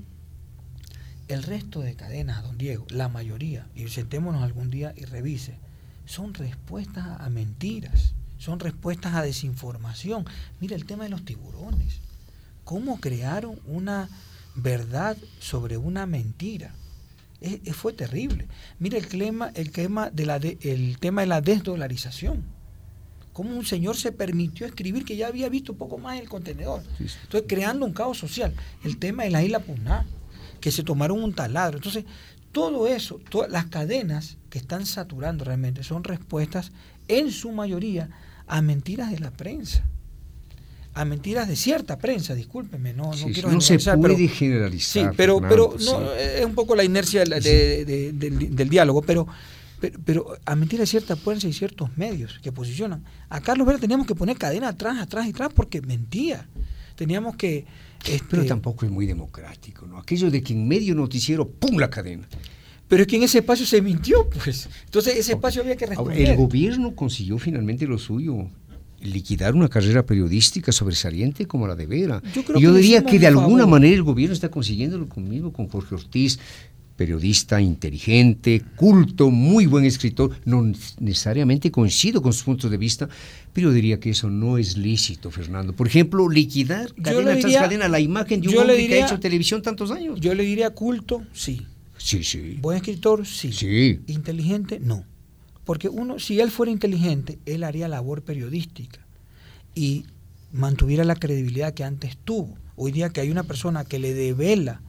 el resto de cadenas, don Diego, la mayoría, y sentémonos algún día y revise, son respuestas a mentiras. Son respuestas a desinformación. Mira el tema de los tiburones. ¿Cómo crearon una verdad sobre una mentira? Es, es, fue terrible. Mira el tema, el tema de la de, el tema de la desdolarización. Cómo un señor se permitió escribir que ya había visto un poco más el contenedor. Entonces, creando un caos social. El tema de la isla Puná, que se tomaron un taladro. Entonces, todo eso, todas las cadenas que están saturando realmente son respuestas, en su mayoría, a mentiras de la prensa, a mentiras de cierta prensa, discúlpeme, no,
sí,
no quiero
no
generalizar.
Se puede
pero,
generalizar.
Sí, pero,
Fernando,
pero
sí.
no, es un poco la inercia de, de, de, de, del, del diálogo, pero, pero, pero a mentiras de cierta prensa y ciertos medios que posicionan. A Carlos Vera teníamos que poner cadena atrás, atrás y atrás porque mentía. Teníamos que... Este,
pero tampoco es muy democrático, ¿no? Aquello de que en medio noticiero, ¡pum!, la cadena.
Pero es que en ese espacio se mintió, pues. Entonces ese espacio había que responder.
El gobierno consiguió finalmente lo suyo, liquidar una carrera periodística sobresaliente como la de Vera. Yo, creo y yo que diría que de alguna favor. manera el gobierno está consiguiéndolo conmigo, con Jorge Ortiz, periodista inteligente, culto, muy buen escritor. No necesariamente coincido con sus puntos de vista, pero diría que eso no es lícito, Fernando. Por ejemplo, liquidar cadena diría, tras cadena la imagen de un hombre diría, que ha hecho televisión tantos años.
Yo le diría culto, sí.
Sí, sí.
Buen escritor, sí.
sí.
Inteligente, no. Porque uno, si él fuera inteligente, él haría labor periodística y mantuviera la credibilidad que antes tuvo. Hoy día que hay una persona que le devela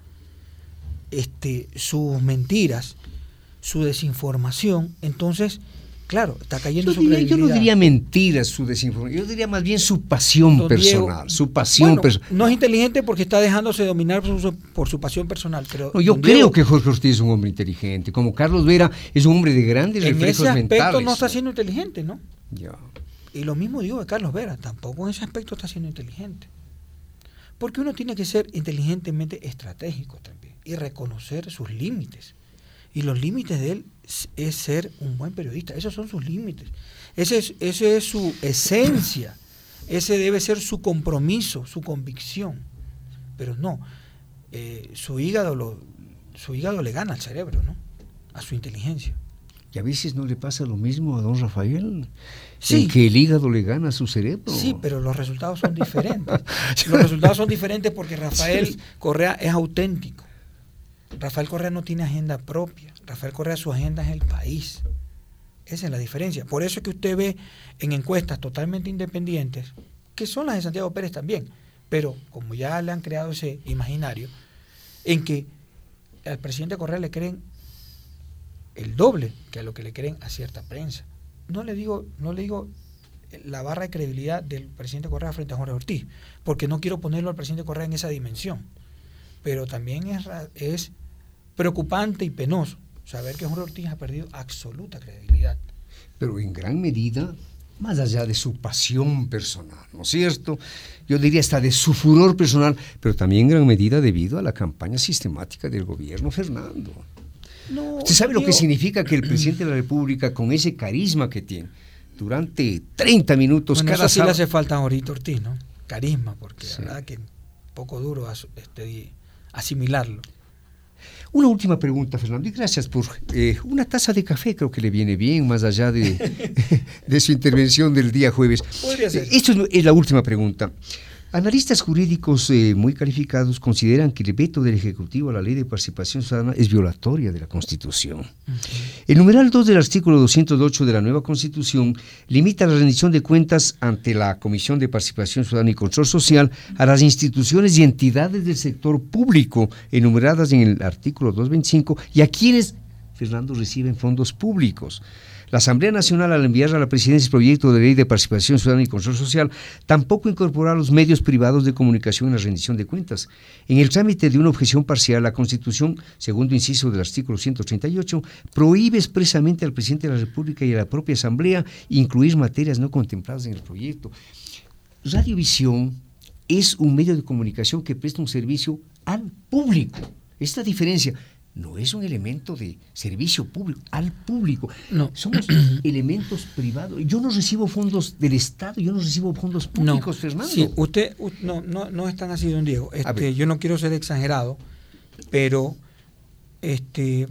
este, sus mentiras, su desinformación, entonces, claro, está cayendo
yo
su
diría,
credibilidad.
Yo no diría mentiras, su desinformación, yo diría más bien su pasión Don personal, Diego, su pasión
bueno,
personal.
No es inteligente porque está dejándose dominar por su, por su pasión personal. Pero
no, yo
Don
creo
Diego,
que Jorge Ortiz es un hombre inteligente, como Carlos Vera es un hombre de grandes
en
reflejos
ese aspecto
mentales.
no está siendo inteligente, ¿no?
Ya.
Y lo mismo digo de Carlos Vera, tampoco en ese aspecto está siendo inteligente. Porque uno tiene que ser inteligentemente estratégico también y reconocer sus límites. Y los límites de él es ser un buen periodista. Esos son sus límites. Ese es, ese es su esencia. Ese debe ser su compromiso, su convicción. Pero no, eh, su hígado lo, su hígado le gana al cerebro, ¿no? A su inteligencia.
Y a veces no le pasa lo mismo a don Rafael,
sí.
en que el hígado le gana a su cerebro.
Sí, pero los resultados son diferentes. Los resultados son diferentes porque Rafael sí. Correa es auténtico. Rafael Correa no tiene agenda propia. Rafael Correa, su agenda es el país. Esa es la diferencia. Por eso es que usted ve en encuestas totalmente independientes, que son las de Santiago Pérez también, pero como ya le han creado ese imaginario, en que al presidente Correa le creen el doble que a lo que le creen a cierta prensa. No le digo, no le digo la barra de credibilidad del presidente Correa frente a Jorge Ortiz, porque no quiero ponerlo al presidente Correa en esa dimensión. Pero también es, es preocupante y penoso saber que Jorge Ortiz ha perdido absoluta credibilidad.
Pero en gran medida, más allá de su pasión personal, ¿no es cierto? Yo diría hasta de su furor personal, pero también en gran medida debido a la campaña sistemática del gobierno, Fernando.
No,
¿Usted sabe
yo...
lo que significa que el presidente de la República, con ese carisma que tiene, durante treinta minutos
bueno,
cada
eso sí
sábado...
le hace falta a Jorge Ortiz, ¿no? Carisma, porque
sí.
la verdad que es poco duro este, asimilarlo.
Una última pregunta, Fernando, y gracias por eh, una taza de café, creo que le viene bien, más allá de, de su intervención del día jueves.
Podría ser.
Eh, esto es, es la última pregunta. Analistas jurídicos eh, muy calificados consideran que el veto del Ejecutivo a la Ley de Participación Ciudadana es violatoria de la Constitución. Uh-huh. El numeral dos del artículo doscientos ocho de la nueva Constitución limita la rendición de cuentas ante la Comisión de Participación Ciudadana y Control Social a las instituciones y entidades del sector público enumeradas en el artículo doscientos veinticinco y a quienes, Fernando, reciben fondos públicos. La Asamblea Nacional, al enviar a la Presidencia el proyecto de ley de participación ciudadana y control social, tampoco incorporó a los medios privados de comunicación en la rendición de cuentas. En el trámite de una objeción parcial, la Constitución, segundo inciso del artículo ciento treinta y ocho, prohíbe expresamente al Presidente de la República y a la propia Asamblea incluir materias no contempladas en el proyecto. Radiovisión es un medio de comunicación que presta un servicio al público. Esta diferencia no es un elemento de servicio público, al público.
No.
Somos elementos privados. Yo no recibo fondos del Estado, yo no recibo fondos públicos,
no.
Fernando.
Sí, usted, no, no, no es tan así, don Diego. Este, yo no quiero ser exagerado, pero este,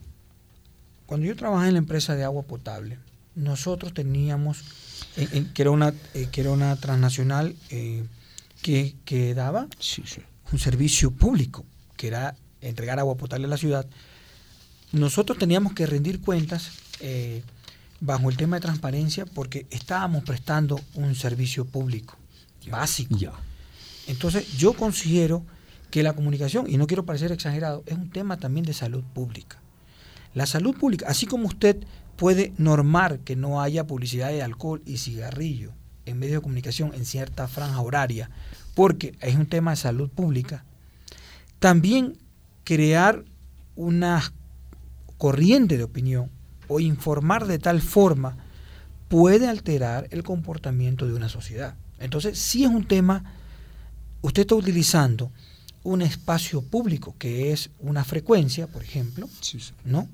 cuando yo trabajaba en la empresa de agua potable, nosotros teníamos, en, en, que, era una, eh, que era una transnacional eh, que, que daba
sí, sí.
un servicio público, que era entregar agua potable a la ciudad. Nosotros teníamos que rendir cuentas eh, bajo el tema de transparencia porque estábamos prestando un servicio público
ya,
básico.
Ya.
Entonces yo considero que la comunicación, y no quiero parecer exagerado, es un tema también de salud pública. La salud pública, así como usted puede normar que no haya publicidad de alcohol y cigarrillo en medios de comunicación en cierta franja horaria, porque es un tema de salud pública, también crear una corriente de opinión o informar de tal forma puede alterar el comportamiento de una sociedad. Entonces, si es un tema, usted está utilizando un espacio público que es una frecuencia, por ejemplo,
sí, sí.
¿no?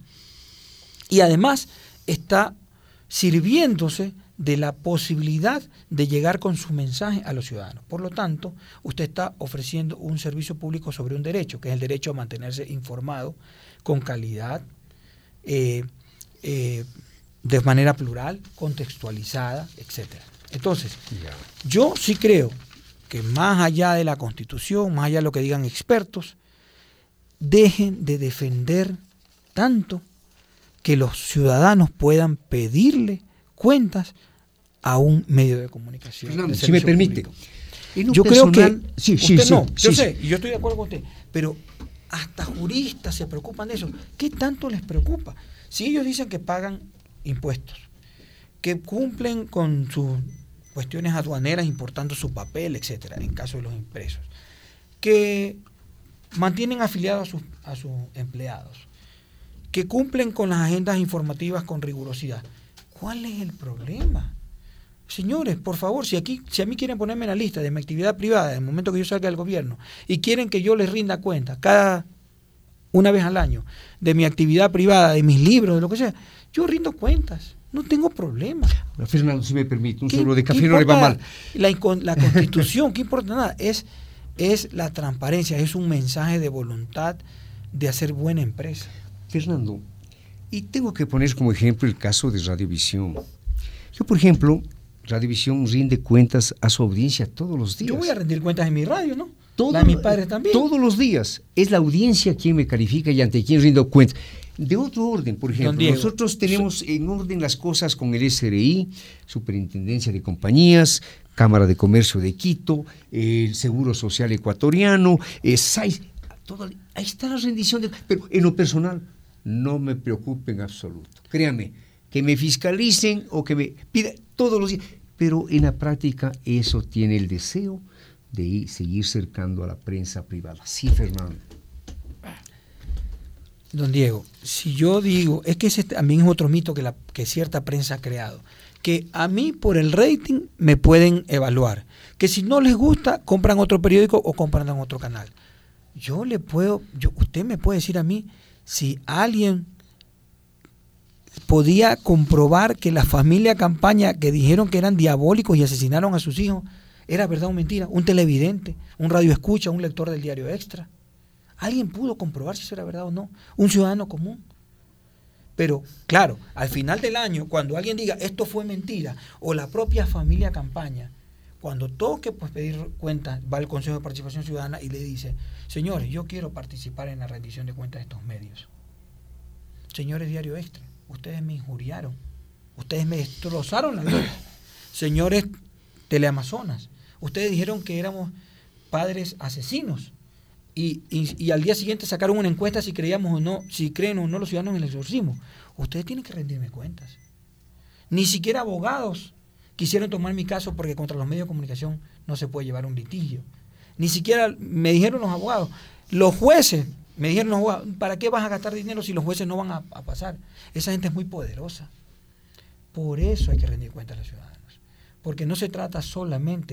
Y además está sirviéndose de la posibilidad de llegar con su mensaje a los ciudadanos. Por lo tanto, usted está ofreciendo un servicio público sobre un derecho, que es el derecho a mantenerse informado con calidad, eh, eh, de manera plural, contextualizada, etcétera. Entonces, yeah. yo sí creo que más allá de la Constitución, más allá de lo que digan expertos, dejen de defender tanto que los ciudadanos puedan pedirle cuentas a un medio de comunicación.
Fernando, si me permite.
Yo personal, creo que
sí,
usted
sí,
no,
sí,
yo
sí,
sé,
sí.
y yo estoy de acuerdo con usted, pero hasta juristas se preocupan de eso. ¿Qué tanto les preocupa? Si ellos dicen que pagan impuestos, que cumplen con sus cuestiones aduaneras importando su papel, etcétera, en caso de los impresos, que mantienen afiliados a sus, a sus empleados, que cumplen con las agendas informativas con rigurosidad, ¿cuál es el problema? Señores, por favor, si aquí, si a mí quieren ponerme en la lista de mi actividad privada en el momento que yo salga del gobierno y quieren que yo les rinda cuenta cada una vez al año de mi actividad privada, de mis libros, de lo que sea, yo rindo cuentas, no tengo problema.
Fernando, si me permite, un solo de café no le va mal.
La, la Constitución, ¿qué importa nada? Es, es la transparencia, es un mensaje de voluntad de hacer buena empresa.
Fernando, y tengo que poner como ejemplo el caso de Radiovisión. Yo, por ejemplo, Radiovisión rinde cuentas a su audiencia todos los días.
Yo voy a rendir cuentas en mi radio, ¿no?
Todo,
la de mis padres también.
Todos los días. Es la audiencia quien me califica y ante quien rindo cuentas. De otro orden, por ejemplo, nosotros tenemos en orden las cosas con el S R I, Superintendencia de Compañías, Cámara de Comercio de Quito, el Seguro Social Ecuatoriano, eh, S A I, todo, ahí está la rendición. De, pero en lo personal, no me preocupe en absoluto. Créame, que me fiscalicen o que me pidan todos los días. Pero en la práctica eso tiene el deseo de ir, seguir cercando a la prensa privada. Sí, Fernando.
Don Diego, si yo digo, es que ese también es otro mito que, la, que cierta prensa ha creado, que a mí por el rating me pueden evaluar, que si no les gusta compran otro periódico o compran en otro canal. Yo le puedo, yo, usted me puede decir a mí si alguien podía comprobar que la familia Campaña que dijeron que eran diabólicos y asesinaron a sus hijos, era verdad o mentira, un televidente, un radioescucha, un lector del diario Extra. ¿Alguien pudo comprobar si eso era verdad o no? Un ciudadano común. Pero, claro, al final del año, cuando alguien diga esto fue mentira, o la propia familia Campaña, cuando toque pues, pedir cuentas, va al Consejo de Participación Ciudadana y le dice, señores, yo quiero participar en la rendición de cuentas de estos medios. Señores Diario Extra, ustedes me injuriaron, ustedes me destrozaron la vida. Señores Teleamazonas, ustedes dijeron que éramos padres asesinos. Y, y, y al día siguiente sacaron una encuesta si creíamos o no, si creen o no los ciudadanos en el exorcismo. Ustedes tienen que rendirme cuentas. Ni siquiera abogados quisieron tomar mi caso porque contra los medios de comunicación no se puede llevar un litigio. Ni siquiera me dijeron los abogados, los jueces, me dijeron los abogados, ¿para qué vas a gastar dinero si los jueces no van a, a pasar? Esa gente es muy poderosa. Por eso hay que rendir cuentas a los ciudadanos. Porque no se trata solamente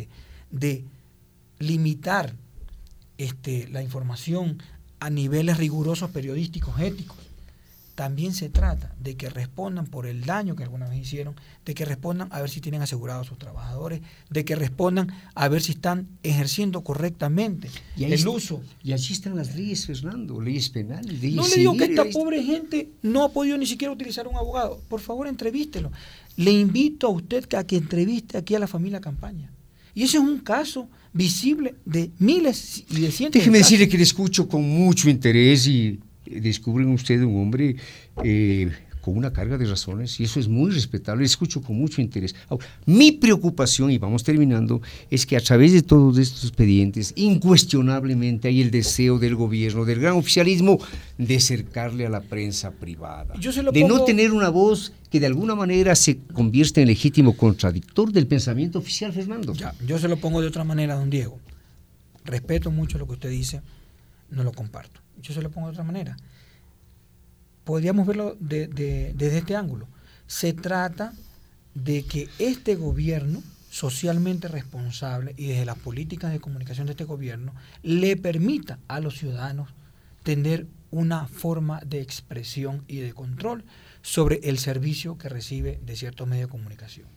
de limitar este, la información a niveles rigurosos periodísticos, éticos. También se trata de que respondan por el daño que alguna vez hicieron, de que respondan a ver si tienen asegurados a sus trabajadores, de que respondan a ver si están ejerciendo correctamente
y el
está,
uso. Y allí están las leyes, Fernando, leyes penales, leyes
No le digo
civiles,
que esta pobre gente no ha podido ni siquiera utilizar un abogado. Por favor, entrevístelo. Le invito a usted a que entreviste aquí a la familia Campaña. Y ese es un caso visible de miles y de cientos.
Déjeme
de
decirle que le escucho con mucho interés y descubren usted un hombre eh, con una carga de razones y eso es muy respetable, le escucho con mucho interés. Ahora, mi preocupación, y vamos terminando, es que a través de todos estos expedientes, incuestionablemente hay el deseo del gobierno, del gran oficialismo, de acercarle a la prensa privada,
Yo se lo
de
pongo...
no tener una voz que de alguna manera se convierte en legítimo contradictor del pensamiento oficial, Fernando.
Ya, yo se lo pongo de otra manera, don Diego. Respeto mucho lo que usted dice, no lo comparto. Yo se lo pongo de otra manera. Podríamos verlo de, de, desde este ángulo. Se trata de que este gobierno, socialmente responsable, y desde las políticas de comunicación de este gobierno, le permita a los ciudadanos tener una forma de expresión y de control sobre el servicio que recibe de ciertos medios de comunicación.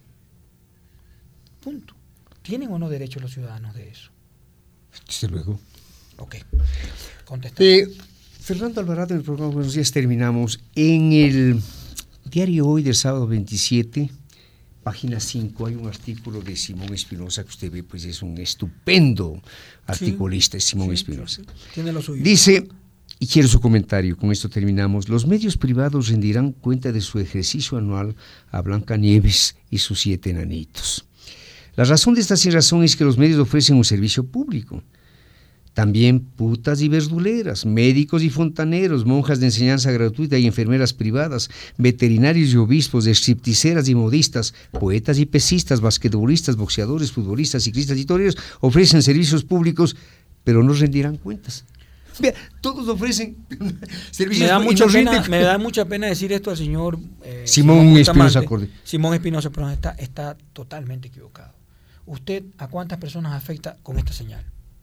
Punto. ¿Tienen o no derecho los ciudadanos de eso?
Desde luego.
Ok. Contestar.
Eh, Fernando Alvarado, en el programa Buenos Días terminamos. En el diario Hoy del sábado veintisiete, página cinco, hay un artículo de Simón Espinosa, que usted ve, pues es un estupendo articulista, sí, Simón sí, Espinosa.
Sí, sí. Tiene lo suyo.
Dice, y quiero su comentario, con esto terminamos, los medios privados rendirán cuenta de su ejercicio anual a Blancanieves y sus siete enanitos. La razón de esta sinrazón es que los medios ofrecen un servicio público. También putas y verduleras, médicos y fontaneros, monjas de enseñanza gratuita y enfermeras privadas, veterinarios y obispos, stripticeras y modistas, poetas y pesistas, basquetbolistas, boxeadores, futbolistas, ciclistas y toreros ofrecen servicios públicos, pero no rendirán cuentas. Vea, todos ofrecen servicios
me da mucha
no
pena,
rinden.
Me da mucha pena decir esto al señor eh,
Simón Espinosa Corde.
Simón Espinosa, pero está, está totalmente equivocado. ¿Usted a cuántas personas afecta con esta señal?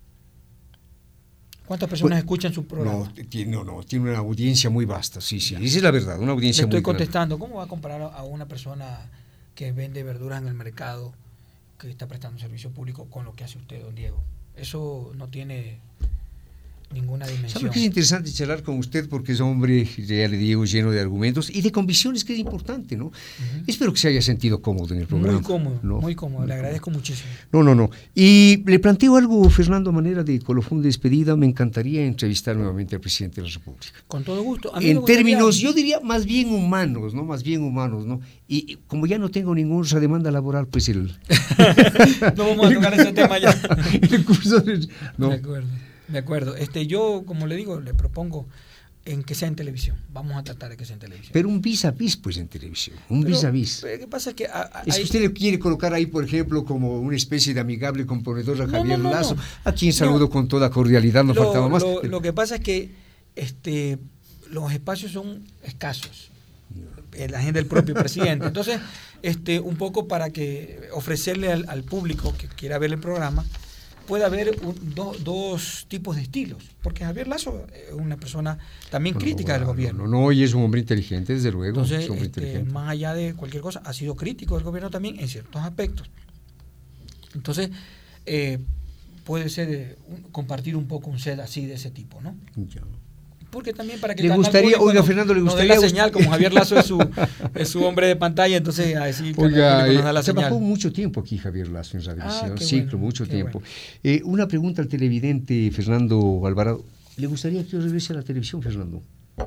¿Cuántas personas pues, escuchan su programa?
No, tiene, no, no, tiene una audiencia muy vasta, sí, sí, esa es la verdad, una audiencia
Le estoy
muy
contestando,
grande.
¿Cómo va a comparar a una persona que vende verduras en el mercado, que está prestando servicio público, con lo que hace usted, don Diego? Eso no tiene ninguna dimensión.
¿Sabe que es interesante charlar con usted? Porque es hombre, ya le digo, lleno de argumentos y de convicciones, que es importante, ¿no? Uh-huh. Espero que se haya sentido cómodo en el programa.
Muy cómodo,
¿no?
muy cómodo, muy le agradezco cómodo. muchísimo.
No, no, no. Y le planteo algo, Fernando, a manera de colofón de despedida. Me encantaría entrevistar nuevamente al presidente de la República.
Con todo gusto. A mí
en
me gustaría...
términos, yo diría, más bien humanos, ¿no? Más bien humanos, ¿no? Y, y como ya no tengo ninguna otra demanda laboral, pues el...
no vamos a tocar ese tema ya.
el curso de... no.
De acuerdo. De acuerdo. Este, yo, como le digo, le propongo en que sea en televisión. Vamos a tratar de que sea en televisión.
Pero un vis a vis, pues, en televisión. Un vis a vis.
Lo que pasa es que... A, a,
es que usted le quiere colocar ahí, por ejemplo, como una especie de amigable componedor a Javier
no, no, no,
Lazo,
no.
a quien saludo no. con toda cordialidad, no
lo,
faltaba más.
Lo, lo que pasa es que este, los espacios son escasos en la agenda del propio presidente. Entonces, este, un poco para que ofrecerle al, al público que quiera ver el programa, puede haber un, do, dos tipos de estilos, porque Javier Lazo es una persona también
no,
crítica
no,
del gobierno.
No, no, y es un hombre inteligente, desde luego.
Entonces,
es un hombre
este,
inteligente.
más allá de cualquier cosa, ha sido crítico del gobierno también en ciertos aspectos. Entonces, eh, puede ser eh, un, compartir un poco un set así de ese tipo, ¿no?
Ya.
Porque también para que
le gustaría, oiga,
no,
Fernando, le gustaría
nos dé la señal, como Javier Lazo es su, es su hombre de pantalla, entonces a decir que
oiga,
nos da la
eh,
señal.
trabajó mucho tiempo aquí Javier Lazo en Radiovisión,
ah,
sí,
bueno,
mucho tiempo.
Bueno.
Eh, una pregunta al televidente Fernando Alvarado. ¿Le gustaría que yo regrese a la televisión, Fernando?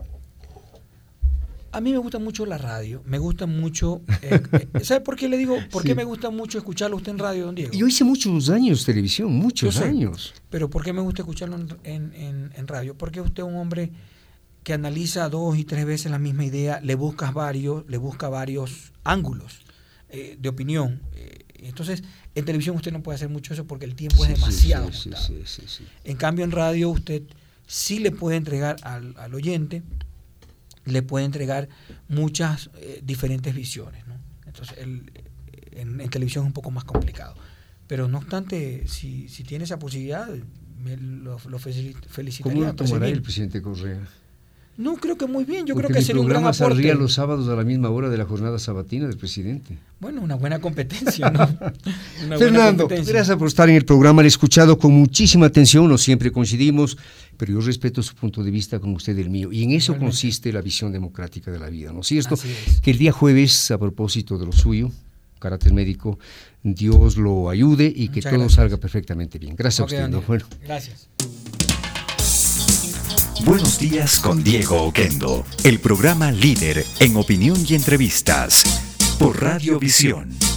A mí me gusta mucho la radio, me gusta mucho... Eh, eh, ¿Sabe por qué le digo? ¿Por qué sí. me gusta mucho escucharlo usted en radio, don Diego?
Yo hice muchos años televisión, muchos
sé,
años.
Pero ¿por qué me gusta escucharlo en, en, en, en radio? Porque usted es un hombre que analiza dos y tres veces la misma idea, le busca varios, le busca varios ángulos eh, de opinión. Eh, entonces, en televisión usted no puede hacer mucho eso porque el tiempo sí, es demasiado.
Sí, sí, sí, sí, sí.
En cambio, en radio usted sí le puede entregar al, al oyente, le puede entregar muchas eh, diferentes visiones, ¿no? Entonces, el, en, en televisión es un poco más complicado. Pero no obstante, si, si tiene esa posibilidad, me lo, lo felicitaría.
¿Cómo lo tomará el presidente Correa?
No, creo que muy bien. Yo
Porque
creo que sería un gran aporte.
El programa saldría los sábados a la misma hora de la jornada sabatina del presidente.
Bueno, una buena competencia, ¿no? Una
Fernando,
buena competencia.
Gracias por estar en el programa. Le he escuchado con muchísima atención, no siempre coincidimos, pero yo respeto su punto de vista como usted el mío. Y en eso Realmente. consiste la visión democrática de la vida, ¿no es cierto?
Así es.
Que el día jueves, a propósito de lo suyo, carácter médico, Dios lo ayude y que Muchas todo gracias. salga perfectamente bien. Gracias okay, a usted. ¿no? Bueno.
Gracias.
Buenos días con Diego Oquendo, el programa líder en opinión y entrevistas por Radio Visión.